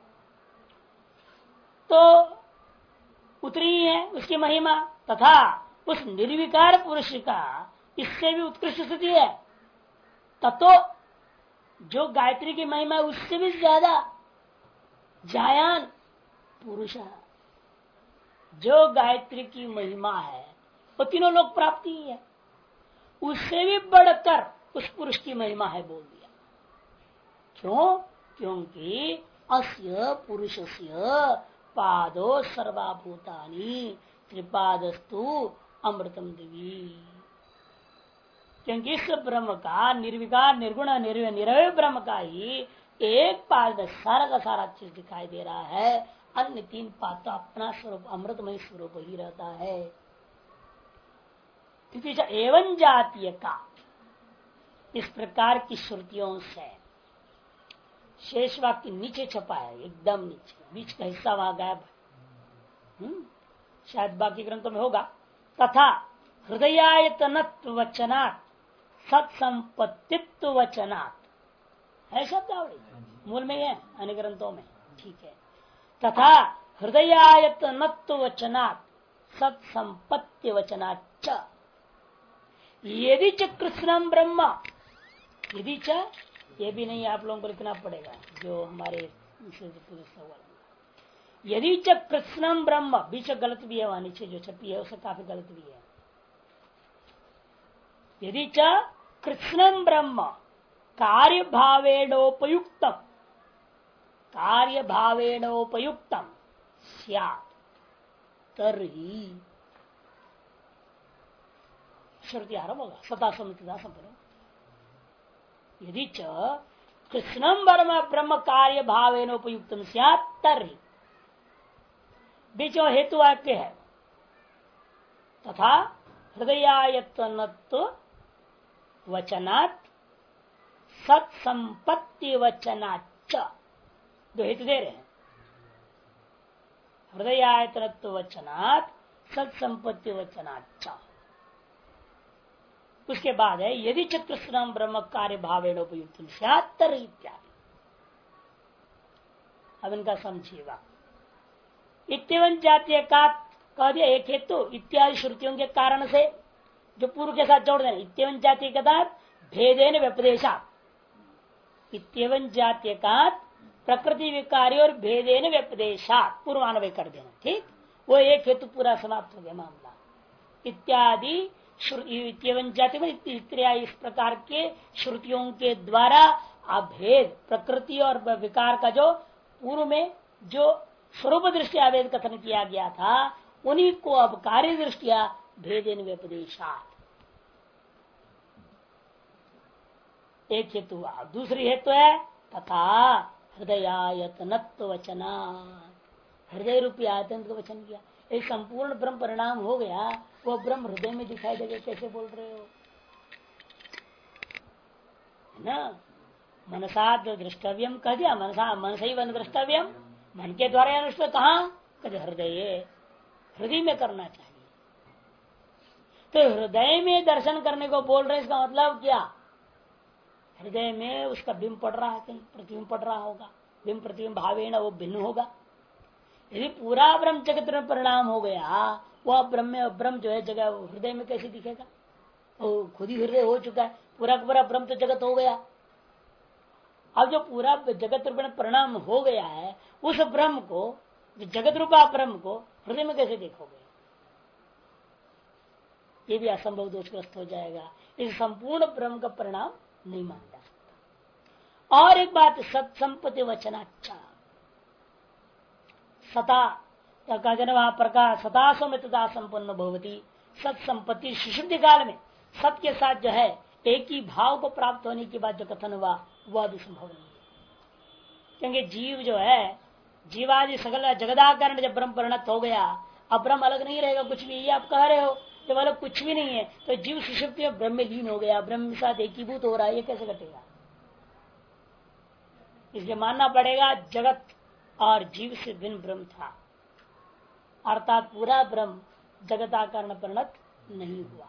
तो उतनी ही है उसकी महिमा, तथा उस निर्विकार पुरुष का इससे भी उत्कृष्ट स्थिति है। ततो जो गायत्री की महिमा है उससे भी ज्यादा जायान पुरुष, जो गायत्री की महिमा है वो तीनों लोग प्राप्ति ही है, उससे भी बढ़कर उस पुरुष की महिमा है बोल दिया। क्यों? क्योंकि अस्य पुरुषस्य पादो सर्वाभूतानि त्रिपादस्तु अमृतम देवी। क्योंकि इस ब्रह्म का निर्विकार निर्गुण निरवय ब्रह्म का ही एक पाद में सारा का सारा चीज दिखाई दे रहा है, अन्य तीन पाद तो अपना स्वरूप अमृतमय स्वरूप ही रहता है। एवं जातीय का इस प्रकार की श्रुतियों से शेष वाक्य नीचे छपा है, एकदम नीचे, बीच का हिस्सा वहां गायब है। शायद बाकी ग्रंथों में होगा। तथा हृदयायतनत्व वचनात् सत्संपत्तित्व वचनात् है शब्दावली, मूल में है, अन्य ग्रंथों में ठीक है। तथा हृदयायतनत्व वचनात् सत्संपत्ति वचनाच्च यदि च कृष्णम ब्रह्म, यदि च ये भी नहीं आप लोगों को लिखना पड़ेगा जो हमारे यदि च कृष्णम ब्रह्म, बीच गलत भी है वहां नीचे जो छपी है उससे काफी गलत भी है। यदि च कृष्णम ब्रह्म कार्य भावेणोपयुक्तम, कार्य भावेणोपयुक्तम स्यात् तर्हि श्रुति आरंभ होगा सता समिता संपन्न। यदि च कृष्णम ब्रह्म कार्य भावेनोपयुक्तम स्यात् तर्हि, बीच में हेतु वाक्य है। तथा हृदयायतनत्व वचनात् सत्संपत्ति वचनाच्च, दो हेतु दे रहे हैं। हृदयायतनत्व वचनात् सत्संपत्ति वचनाच्च, उसके बाद है यदि च कृष्णम ब्रह्म कार्य भावेनोपयुक्तम स्यात् तर्हि इत्यादि। अब इनका समझिएगा। इत्यवन जातीय का कह दिया एक हेतु इत्यादि श्रुतियों के कारण से, जो पूर्व के साथ जोड़ देना। इत्यवन जातीय का भेदेन व्यपदेशा, इत्यवन जातीय का प्रकृति विकारी और भेदेन व्यपदेशा पूर्वान्वय कर देना, ठीक। वो एक हेतु पूरा समाप्त हो गया मामला। इत्यादि इत्यवन जाति में इस प्रकार के श्रुतियों के द्वारा अभेद प्रकृति और विकार का जो पूर्व में जो स्वरूप दृष्टिया अभेद कथन किया गया था, उन्हीं को अब कार्य दृष्टिया भेदेन व्यपदेशात्, एक हेतु हुआ। दूसरी हेतु है तथा हृदयायतनत्व वचना, हृदय रूपी आयतन का वचन किया। एक संपूर्ण ब्रह्म परिणाम हो गया, वो ब्रह्म हृदय में दिखाई देगा, कैसे बोल रहे हो ना। मनसा द्रष्टव्यम कह दिया, मनसा ही वन द्रष्टव्यम, मन के द्वारा अनुष्ठ कहा, हृदय, हृदय में करना चाहिए। तो हृदय में दर्शन करने को बोल रहे, इसका मतलब क्या, हृदय में उसका बिंब पड़ रहा है, कहीं प्रतिबिंब पड़ रहा होगा, बिंब प्रतिबिंब भावेन वो भिन्न होगा। यदि पूरा ब्रह्म जगत में परिणाम हो गया, वह ब्रह्म जो है जगह हृदय में कैसे दिखेगा, वो खुद ही हृदय हो चुका है, पूरा पूरा ब्रह्म तो जगत हो गया। अब जो पूरा जगत रूप परिणाम हो गया है, उस ब्रह्म को, जो जगत रूपा ब्रह्म को हृदय में कैसे देखोगे, ये भी असंभव दोषग्रस्त हो जाएगा। इस संपूर्ण ब्रह्म का परिणाम नहीं माना जा सकता। और एक बात, सत्संपत्ति वचनाच्चा, सता वहां प्रकाश सतासो में तथा संपन्न भवती, सत्संपत्ति सुषुप्ति काल में सत के साथ जो है एक ही भाव को प्राप्त होने के बाद जो कथन हुआ वह भी संभव नहीं है। क्योंकि जीव जो है, जीवादि सकल जगदाकरण जब ब्रह्म परिणत हो गया, अब ब्रह्म अलग नहीं रहेगा कुछ भी, ये आप कह रहे हो। जब अलग कुछ भी नहीं है तो जीव सुषुप्ति में ब्रह्म में लीन हो गया, ब्रह्म के साथ एकीभूत हो रहा है, ये कैसे घटेगा। इसलिए मानना पड़ेगा जगत और जीव से भिन्न ब्रह्म था, अर्थात पूरा ब्रह्म जगताकरण परिणत नहीं हुआ।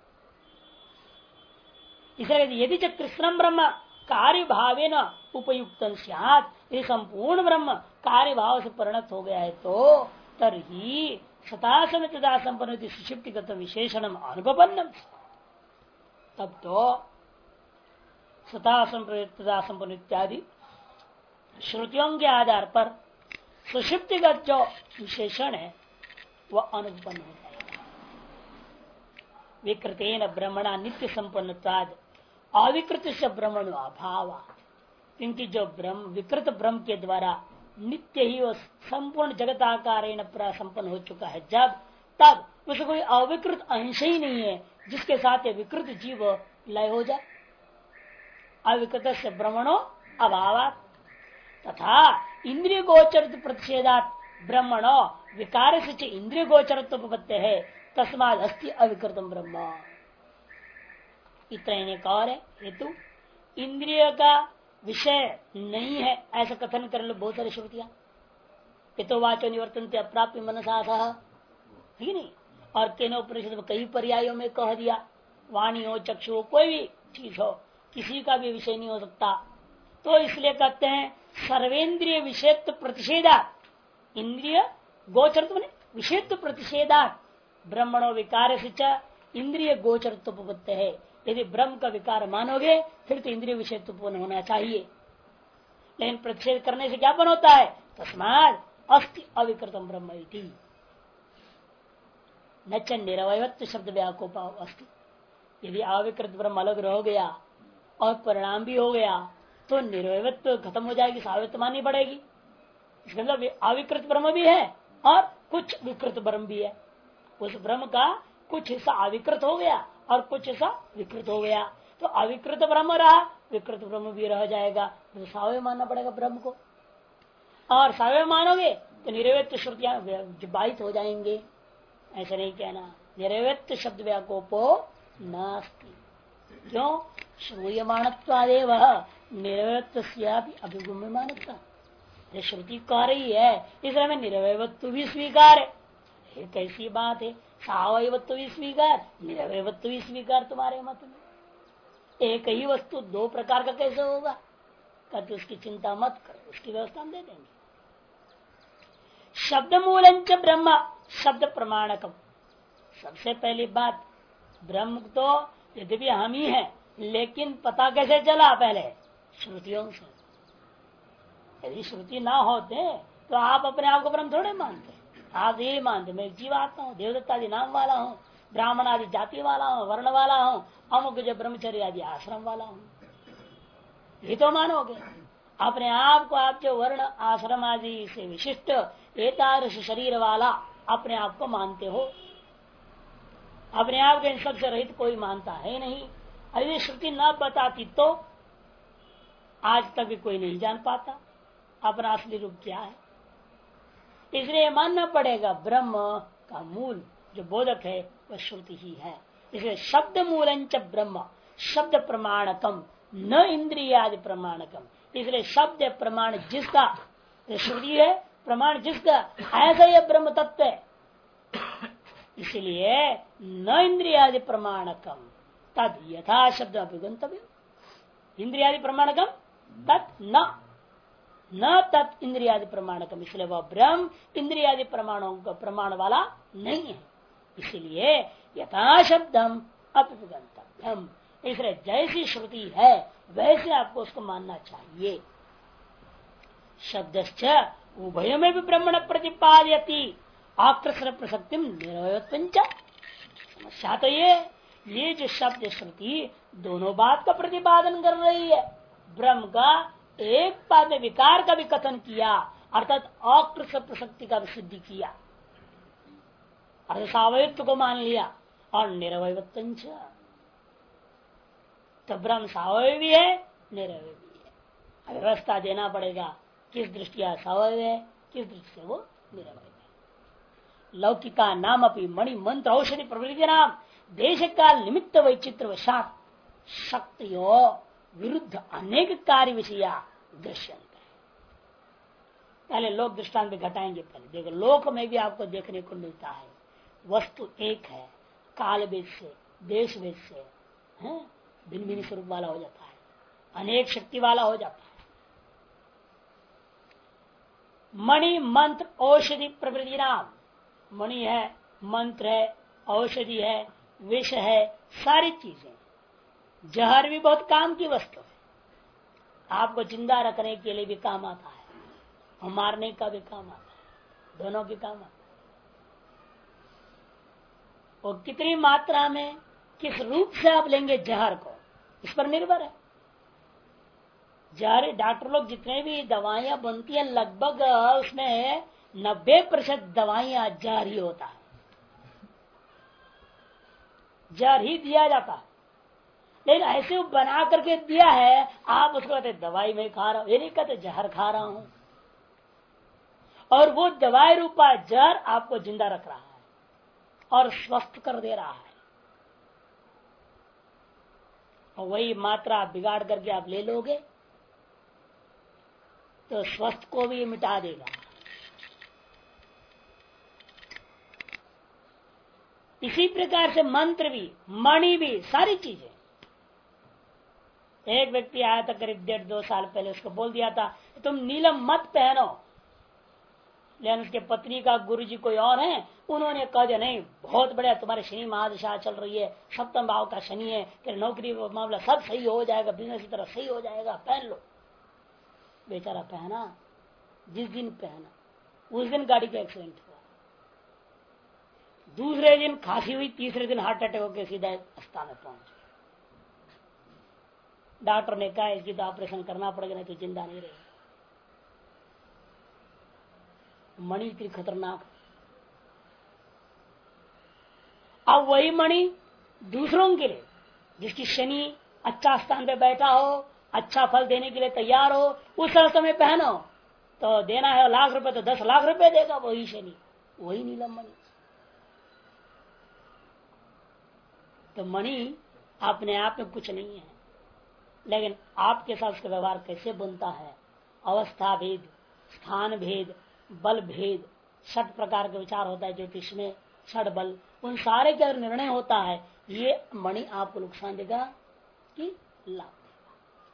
इसलिए यदि च कृष्णम ब्रह्म कार्य भावे न उपयुक्त स्यात्, यदि संपूर्ण ब्रह्म कार्य भाव से परिणत हो गया है तो तर्हि सतासम तथा संपन्न सुषुप्तिगत विशेषणम अनुपन्नम, तब तो सतासम तथा संपन्न इत्यादि श्रुतियों के आधार पर सुषुप्तिगत जो विशेषण है वह अनुपन्न हो जाएगा। विकृतेन ब्रह्मणा नित्य संपन्नत्वाद अविकृत से ब्रह्मण अभाव, क्योंकि जो ब्रह्म विकृत ब्रह्म के द्वारा नित्य ही वो संपूर्ण जगताकार संपन्न हो चुका है, जब तब उसको कोई अविकृत अंश ही नहीं है जिसके साथ विकृत जीव लय हो जाए। अविकृत से ब्रह्मणो अभाव तथा इंद्रिय गोचर प्रतिषेधात ब्रह्मणो विकार से इंद्रिय गोचरत्वपत्ति है तस्माद अस्ति अविकृतम ब्रह्म। इतना एक और है हेतु, इंद्रिय का विषय नहीं है ऐसा कथन कर लो बहुत सारी श्रुतियां। तो वाचो निवर्तन अप्राप्त मनसा ठीक नहीं, और केनोपनिषद में कई पर्यायों में कह दिया वाणी हो चक्षु हो कोई भी चीज हो किसी का भी विषय नहीं हो सकता। तो इसलिए कहते हैं सर्वेन्द्रिय विषयत्व प्रतिषेधा इंद्रिय गोचरत्व विषयत्व प्रतिषेधा ब्रह्मणो विकार से इंद्रिय गोचरत्व है। यदि ब्रह्म का विकार मानोगे फिर तो इंद्रिय विषयत्व पूर्ण होना चाहिए, लेकिन प्रतिषेध करने से क्या बन होता है तस्माद अस्ति अविकृतम ब्रह्म इति न च निरवयत्व शब्द व्याकोपा अस्ति। यदि अविकृत ब्रह्म अलग रह गया और परिणाम भी हो गया तो निरवयत्व खत्म हो जाएगी, सावयत्व माननी पड़ेगी। इसके मतलब अविकृत ब्रह्म भी है और कुछ विकृत ब्रह्म भी है। उस ब्रह्म का कुछ हिस्सा अविकृत हो गया और कुछ हिस्सा विकृत हो गया, तो अविकृत ब्रह्म रहा विकृत ब्रह्म भी रह जाएगा, तो सावय मानना पड़ेगा ब्रह्म को। और सावय मानोगे तो निरवयत्व श्रुतियां बाधित हो जाएंगे। ऐसा नहीं कहना, निरवयत्व शब्द व्याकोपो नास्ति। क्यों? श्रूयमाणत्वादेव निरवयत्व अभिगम्यमानत्व श्रुति कह रही है, इसलिए में निरवयत्व भी स्वीकार है। एक ऐसी बात है सावयवत्व भी स्वीकार निरवयत्व भी स्वीकार तुम्हारे मत में। एक ही वस्तु दो प्रकार का कैसे होगा? कहते उसकी चिंता मत करो, उसकी व्यवस्था हम दे देंगे। शब्द मूलंच ब्रह्म शब्द प्रमाणकम। सबसे पहली बात ब्रह्म तो यद्यपि हम ही है, लेकिन पता कैसे चला? पहले श्रुतियों से। यदि श्रुति ना होते तो आप अपने आप को ब्रह्म थोड़े मानते। आप ये मानते मैं जीवात्मा हूँ, देवदत्ता आदि नाम वाला हूँ, ब्राह्मण आदि जाति वाला हूँ, वर्ण वाला हूँ, अमुक जो ब्रह्मचर्य आदि आश्रम वाला हूँ, ये तो मानोगे। अपने आप को आप जो वर्ण आश्रम आदि से विशिष्ट एतादृश शरीर वाला अपने आप को मानते हो। अपने आप के इन सबसे रहित कोई मानता है नहीं। यदि श्रुति न बताती तो आज तक भी कोई नहीं जान पाता अपना असली रूप क्या है। इसलिए मानना पड़ेगा ब्रह्म का मूल जो बोधक है वह श्रुति ही है। इसलिए शब्द मूलंच ब्रह्म शब्द प्रमाणकम न इंद्रियादि प्रमाणकम। इसलिए शब्द प्रमाण जिसका श्रुति है, प्रमाण जिसका, ऐसा यह ब्रह्म तत्व है। इसलिए न इंद्रियादि प्रमाणकम तद यथा शब्द अभिगंतव्य। इंद्रियादि प्रमाणकम तत् न तत् इंद्रियादि प्रमाणकम। इसलिए वह ब्रह्म इंद्रियादि प्रमाणों का प्रमाण वाला नहीं है। इसलिए यथा शब्दम अभिगंतव्यम। इसलिए जैसी श्रुति है वैसे आपको उसको मानना चाहिए। शब्दश्च उभय में भी ब्रह्मण प्रतिपादयति आकृष्ण प्रसक्ति निरवयत्व। समस्या तो ये जो शब्द श्रुति दोनों बात का प्रतिपादन कर रही है। ब्रह्म का एक बात में विकार का भी कथन किया, अर्थात अकृष्ण प्रसक्ति का भी सिद्धि किया, अर्थात सावयत्व को मान लिया और निरवयत्व। तो ब्रह्म सावय भी है निरवय भी है। व्यवस्था देना पड़ेगा किस दृष्टिया सावय है, किस दृष्टि से वो निरवय है। लौकिका नाम अपनी मणि मंत्र औषधि प्रवृत्ति नाम देश काल निमित्त वैचित्र वशात शक्तियों विरुद्ध अनेक कार्य विषया दृश्यंत। पहले लोक दृष्टांत में घटाएंगे। पहले देखो लोक में भी आपको देखने को मिलता है वस्तु एक है, काल भेद से देश भेद से भिन्न भिन्न स्वरूप वाला हो जाता है, अनेक शक्ति वाला हो जाता है। मणि मंत्र औषधि प्रवृत्ति नाम, मणि है, मंत्र है, औषधि है, विष है, सारी चीजें। जहर भी बहुत काम की वस्तु है, आपको जिंदा रखने के लिए भी काम आता है और मारने का भी काम आता है, दोनों के काम आता है। और कितनी मात्रा में किस रूप से आप लेंगे जहर को, इस पर निर्भर है। जहर डॉक्टर लोग जितने भी दवाइयां बनती है लगभग उसमें 90% दवाइयां जहर ही होता है, जहर ही दिया जाता है। लेकिन ऐसे वो बना करके दिया है, आप उसको कहते दवाई में खा रहा हूं, ये नहीं कहते जहर खा रहा हूं। और वो दवाई रूपा जहर आपको जिंदा रख रहा है और स्वस्थ कर दे रहा है। और वही मात्रा बिगाड़ करके आप ले लोगे तो स्वस्थ को भी मिटा देगा। इसी प्रकार से मंत्र भी, मणि भी, सारी चीजें। एक व्यक्ति आया था करीब 1.5-2 साल पहले, उसको बोल दिया था तुम नीलम मत पहनो, लेकिन उसके पत्नी का गुरुजी कोई और है, उन्होंने कहा जो नहीं बहुत बढ़िया, तुम्हारे शनि महादशा चल रही है, सप्तम भाव का शनि है, तेरे नौकरी मामला सब सही हो जाएगा, बिजनेस की तरह सही हो जाएगा, पहन लो। बेचारा पहना, जिस दिन पहना उस दिन गाड़ी का एक्सीडेंट हुआ, दूसरे दिन खांसी हुई, तीसरे दिन हार्ट अटैक होकर सीधा अस्पताल में पहुंच गया। डॉक्टर ने कहा इसकी तो ऑपरेशन करना पड़ेगा, नहीं तो जिंदा नहीं रहेगा। मणि इतनी खतरनाक। अब वही मणि दूसरों के लिए, जिसकी शनि अच्छा स्थान पे बैठा हो, अच्छा फल देने के लिए तैयार हो, उस समय पहनो तो देना है लाख रुपए तो 10 लाख रुपए देगा वही शनि, वही नीलम मणि। तो मणि अपने आप में कुछ नहीं है, लेकिन आपके साथ उसका व्यवहार कैसे बनता है, अवस्था भेद, स्थान भेद, बल भेद, 6 प्रकार के विचार होता है ज्योतिष में, 6 बल, उन सारे का निर्णय होता है। ये मणि आपको नुकसान देगा कि लाभ देगा।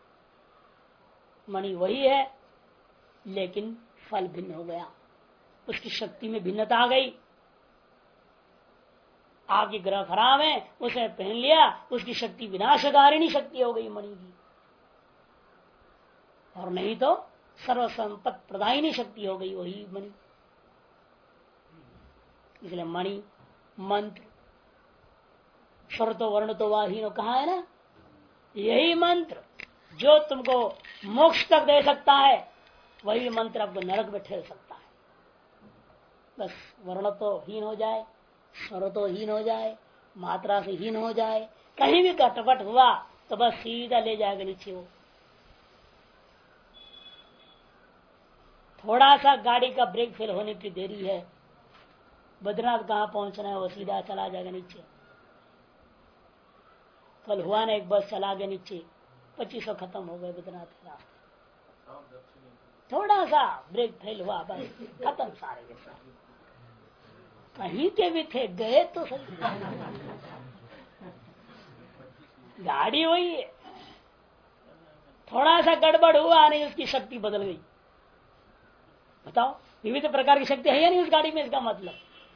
मणि वही है लेकिन फल भिन्न हो गया, उसकी शक्ति में भिन्नता आ गई। आपके ग्रह खराब है, उसे पहन लिया, उसकी शक्ति विनाशकारिणी शक्ति हो गई मणि की, और नहीं तो सर्वसंपत्त प्रदायिनी शक्ति हो गई वही मणि। इसलिए मणि मंत्र स्वर तो वर्ण तो वाहीनो कहा है ना, यही मंत्र जो तुमको मोक्ष तक दे सकता है, वही मंत्र आपको नरक में ठेल सकता है। बस वर्ण तो हीन हो जाए, स्वर तो हीन हो जाए, मात्रा से हीन हो जाए, कहीं भी कटपट हुआ तो बस सीधा ले जाएगा नीचे। वो थोड़ा सा गाड़ी का ब्रेक फेल होने की देरी है, बद्रीनाथ कहाँ पहुंचना है, वो सीधा चला जाएगा नीचे। कल हुआ ना, एक बस चला गया नीचे, 2500 खत्म हो गए बद्रीनाथ के रास्ते। थोड़ा सा ब्रेक फेल हुआ, बस खत्म सारे के सारे। कहीं के भी थे, गए तो सही। गाड़ी वही है, थोड़ा सा गड़बड़ हुआ नहीं, उसकी शक्ति बदल गई। बताओ, विविध प्रकार की शक्ति है या नहीं उस गाड़ी में, इसका मतलब।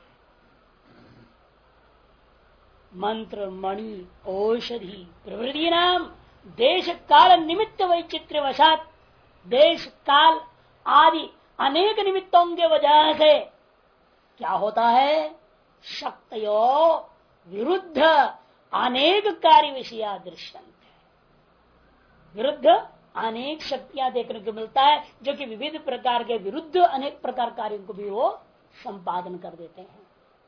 मंत्र मणि औषधि प्रवृत्ति नाम देश काल निमित्त वैचित्र वशात, देश काल आदि अनेक निमित्तों के वजह से क्या होता है, शक्तियों विरुद्ध अनेक कार्य विषया दृश्यंत, विरुद्ध अनेक शक्तियां देखने को मिलता है, जो कि विविध प्रकार के विरुद्ध अनेक प्रकार कार्यों को भी वो संपादन कर देते हैं।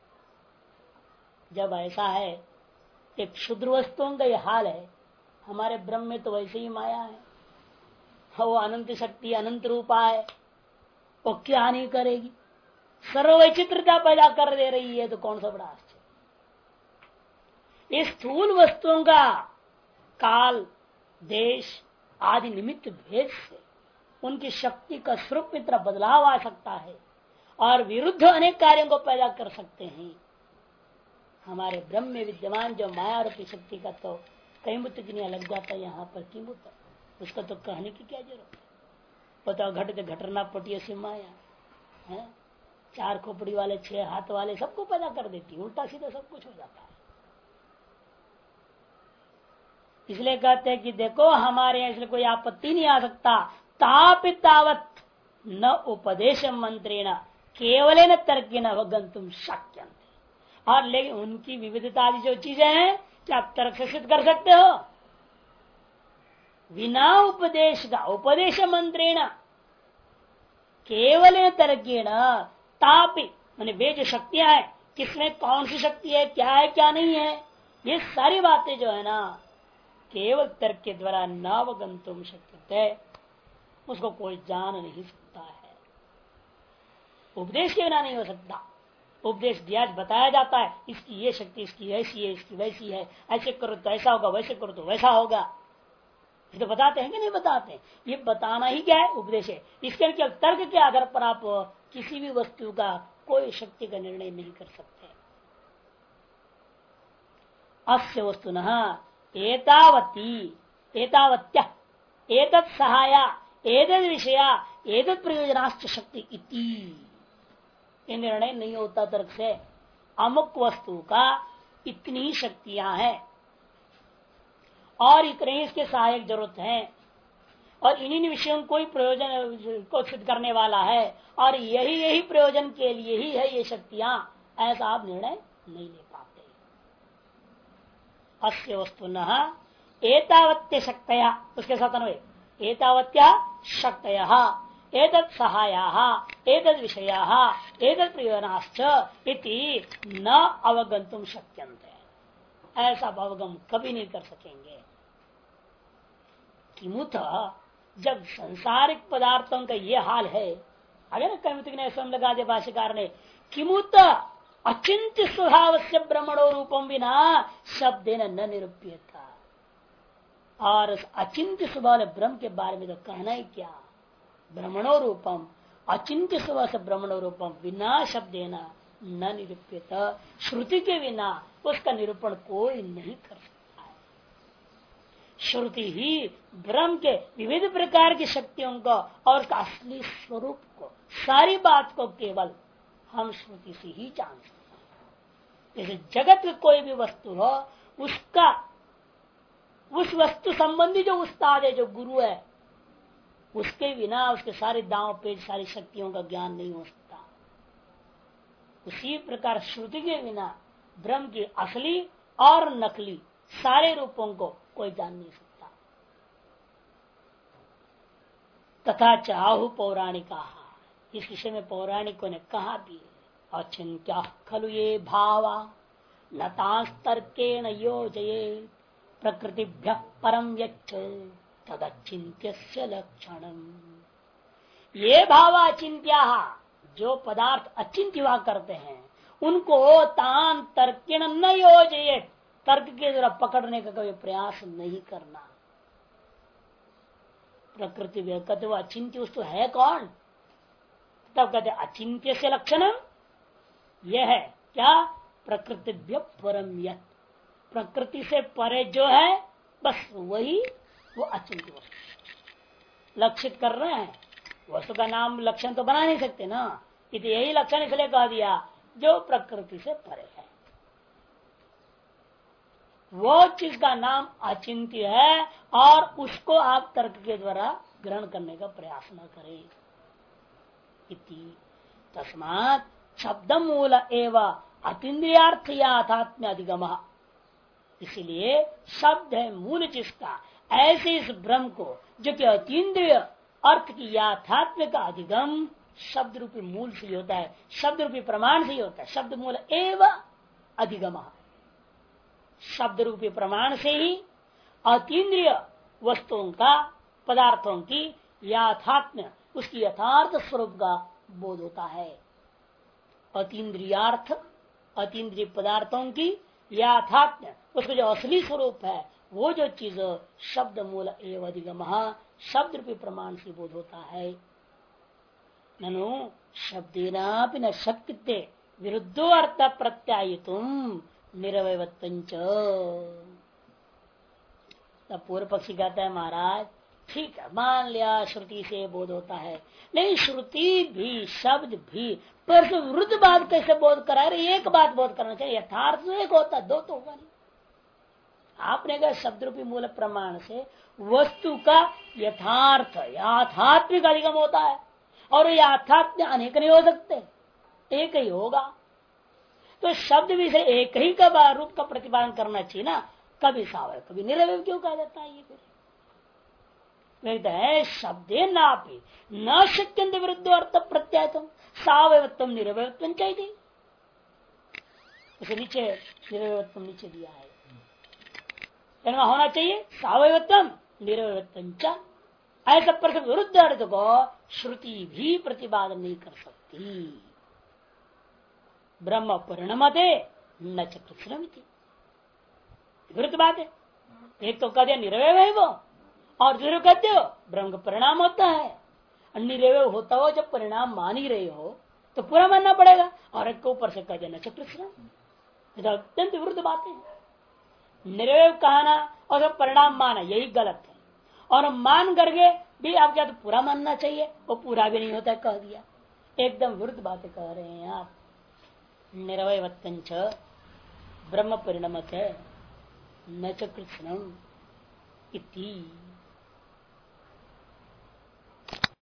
जब ऐसा है, एक क्षुद्र वस्तुओं का यह हाल है, हमारे ब्रह्म में तो वैसे ही माया है, वो अनंत शक्ति अनंत रूपा है, वो क्या नहीं करेगी, सर्ववैचित्रता पैदा कर दे रही है, तो कौन सा बड़ा आश्चर्य। इस स्थूल वस्तुओं का काल देश आदि निमित्त भेद से उनकी शक्ति का स्वरूप में तरह बदलाव आ सकता है और विरुद्ध अनेक कार्यों को पैदा कर सकते हैं। हमारे ब्रह्म में विद्यमान जो माया रूपी शक्ति का तो कई मुत नहीं लग जाता, यहाँ पर की मुत, उसका तो कहने की क्या जरूरत है। बताओ, घट घटना पटिया से माया है, 4 खोपड़ी वाले 6 हाथ वाले सबको पैदा कर देती, उल्टा सीधा सब कुछ हो जाता है। इसलिए कहते हैं कि देखो हमारे यहाँ इसलिए कोई आपत्ति नहीं आ सकता, तापितावत न उपदेश मंत्रेण केवल तर्केण अवगंतुम शक्यन्ते। और लेकिन उनकी विविधता जो चीजें हैं क्या आप तर्क से सिद्ध कर सकते हो, बिना उपदेश का, उपदेश मंत्रेण केवल तर्केण तापि, माने वे जो शक्तियां हैं, किसमें कौन सी शक्ति है, क्या नहीं है, ये सारी बातें जो है ना केवल तर्क के द्वारा नावगंतुम शक्य, उसको कोई जान नहीं सकता है। उपदेश के बिना नहीं हो सकता। उपदेश दिया बताया जाता है, इसकी ये शक्ति, इसकी ऐसी है, इसकी वैसी है, ऐसे करो तो ऐसा होगा, वैसे करो तो वैसा होगा। ये तो बताते हैं कि नहीं बताते? ये बताना ही क्या है? उपदेश है। इसके लिए तर्क के आधार पर आप किसी भी वस्तु का कोई शक्ति का निर्णय नहीं कर सकते। अस्य वस्तुनः एतावती एतावत्या एतत् सहाया एतद् विषया एतत् प्रयोजनाश्च शक्ति इति, ये निर्णय नहीं होता तर्क से। अमुक वस्तु का इतनी शक्तियां हैं और इतने इसके सहायक जरूरत है और इन्हीं विषयों में कोई प्रयोजन को सिद्ध करने वाला है और यही यही प्रयोजन के लिए ही है ये शक्तियां, ऐसा आप निर्णय नहीं ले पाते। अस्य वस्तुनः एतावत्य शक्तया, उसके साथ अन्वय, एतावत्या शक्तयः एतत् सहायाः एतद् विषयाः एतत् प्रयोजनाश्च इति न अवगंतुम शक्यन्ते, ऐसा अवगम कभी नहीं कर सकेंगे। किमुत, जब संसारिक पदार्थों का ये हाल है, आगे ना कमित ने स्वयं लगा दिया भाष्यकार ने, किमुत अचिंत्य स्वभाव से ब्रह्मणो रूपम बिना शब्देन न निरूप्यता। और अचिंत्य स्वभाव ब्रह्म के बारे में तो कहना ही क्या, ब्रह्मणो रूपम, अचिंत्य स्वभाव से ब्रह्मणो रूपम बिना शब्देन न निरूप्यता, श्रुति के बिना उसका निरूपण कोई नहीं कर सकता है। श्रुति ही ब्रह्म के विविध प्रकार की शक्तियों को और उसका असली स्वरूप को, सारी बात को केवल हम श्रुति से ही जान सकते हैं। जैसे जगत में कोई भी वस्तु हो, उसका उस वस्तु संबंधी जो उस्ताद है, जो गुरु है, उसके बिना उसके सारे दांव पेच सारी शक्तियों का ज्ञान नहीं हो सकता। उसी प्रकार श्रुति के बिना ब्रह्म की असली और नकली सारे रूपों को कोई जान नहीं सकता। तथा चाहु पौराणिका, इस विषय में पौराणिकों ने कहा भी, अचिंत्या खलु ये भावा लतास्तर्केण योजये प्रकृतिभ्यः परम यच्च तदचिंत्यस्य लक्षणम। ये भाव अचिंत्या, जो पदार्थ अचिंत्य हुआ करते हैं उनको तान तर्केण न योजये, तर्क के द्वारा पकड़ने का कभी प्रयास नहीं करना। प्रकृति कहते वो अचिंत्य वस्तु है कौन, तब कहते अचिंत्य से लक्षणम, यह है क्या, प्रकृतिभ्य परम यत्, प्रकृति से परे जो है बस वही वो अचिंत्य वस्तु लक्षित कर रहे हैं। वस्तु का नाम लक्षण तो बना नहीं सकते ना, यही लक्षण इसलिए कह दिया जो प्रकृति से परे है, वो चीज का नाम अचिंत्य है और उसको आप तर्क के द्वारा ग्रहण करने का प्रयास न करें। इति तस्मात् शब्द मूल एवं अतीन्द्रियार्थ याथात्म्य अधिगम, इसलिए शब्द है मूल जिसका, ऐसे इस ब्रह्म को जो कि अतीन्द्रिय अर्थ की याथात्म्य का अधिगम शब्द रूपी मूल से ही होता है, शब्द रूपी प्रमाण से ही होता है। शब्द मूल एवं अधिगम, शब्द रूपी प्रमाण से ही अतीन्द्रिय वस्तुओं का, पदार्थों की याथात्म्य, उसकी यथार्थ स्वरूप का बोध होता है। अतीन्द्रियार्थ, अतीन्द्रिय पदार्थों की याथात्म्य, उसका जो असली स्वरूप है, वो जो चीज शब्द मूल एवं अधिगम, शब्द रूपी प्रमाण से बोध होता है। ननु शब्देना न शक्यते विरुद्धो अर्थ प्रत्यायितुम निरवयवत्वंच। तब पूर्व पक्षी कहता है महाराज ठीक है, मान लिया श्रुति से बोध होता है, लेकिन श्रुति भी शब्द भी पर विरुद्ध बात कैसे बोध करा रहे, एक बात बोध करना चाहिए, यथार्थ तो एक होता, दो तो होगा नहीं। आपने कहा शब्द रूपी मूल प्रमाण से वस्तु का यथार्थ याथात्मिक अधिगम होता है और याथात्म्य अनेक नहीं हो सकते, एक ही होगा। तो शब्द भी से एक ही का रूप का प्रतिपादन करना चाहिए ना, कभी सावय कभी निरवय क्यों कहा जाता है? ये फिर है शब्दे नापि न शक्यंत विरुद्ध अर्थ प्रत्यायतम सावयवत्व निरवयत्व चाहिए, उसे नीचे निरवयत्व नीचे दिया है। इनमें होना चाहिए सावयवत्म निरवयत्म। ऐसा पर विरुद्ध अर्थ को श्रुति भी प्रतिपादन नहीं कर सकती। ब्रह्म परिणमते न च कृष्णमिति, विरुद्ध बात है। एक तो कह दिया निरवय है वो, और दूसरे कहते हो ब्रह्म का परिणाम होता है। निरवय होता हो जब परिणाम मान ही रहे हो तो पूरा मानना पड़ेगा, और एक को ऊपर से कह देना कृष्ण, अत्यंत विरुद्ध बातें हैं। निरवय कहना और जब परिणाम माना यही गलत है, और मान करके भी आप क्या तो पूरा मानना चाहिए, वो पूरा भी नहीं होता कह दिया। एकदम विरुद्ध बातें कह रहे हैं आप। निरवयवत्तंच ब्रह्म परिणमत न च कृष्णम इति।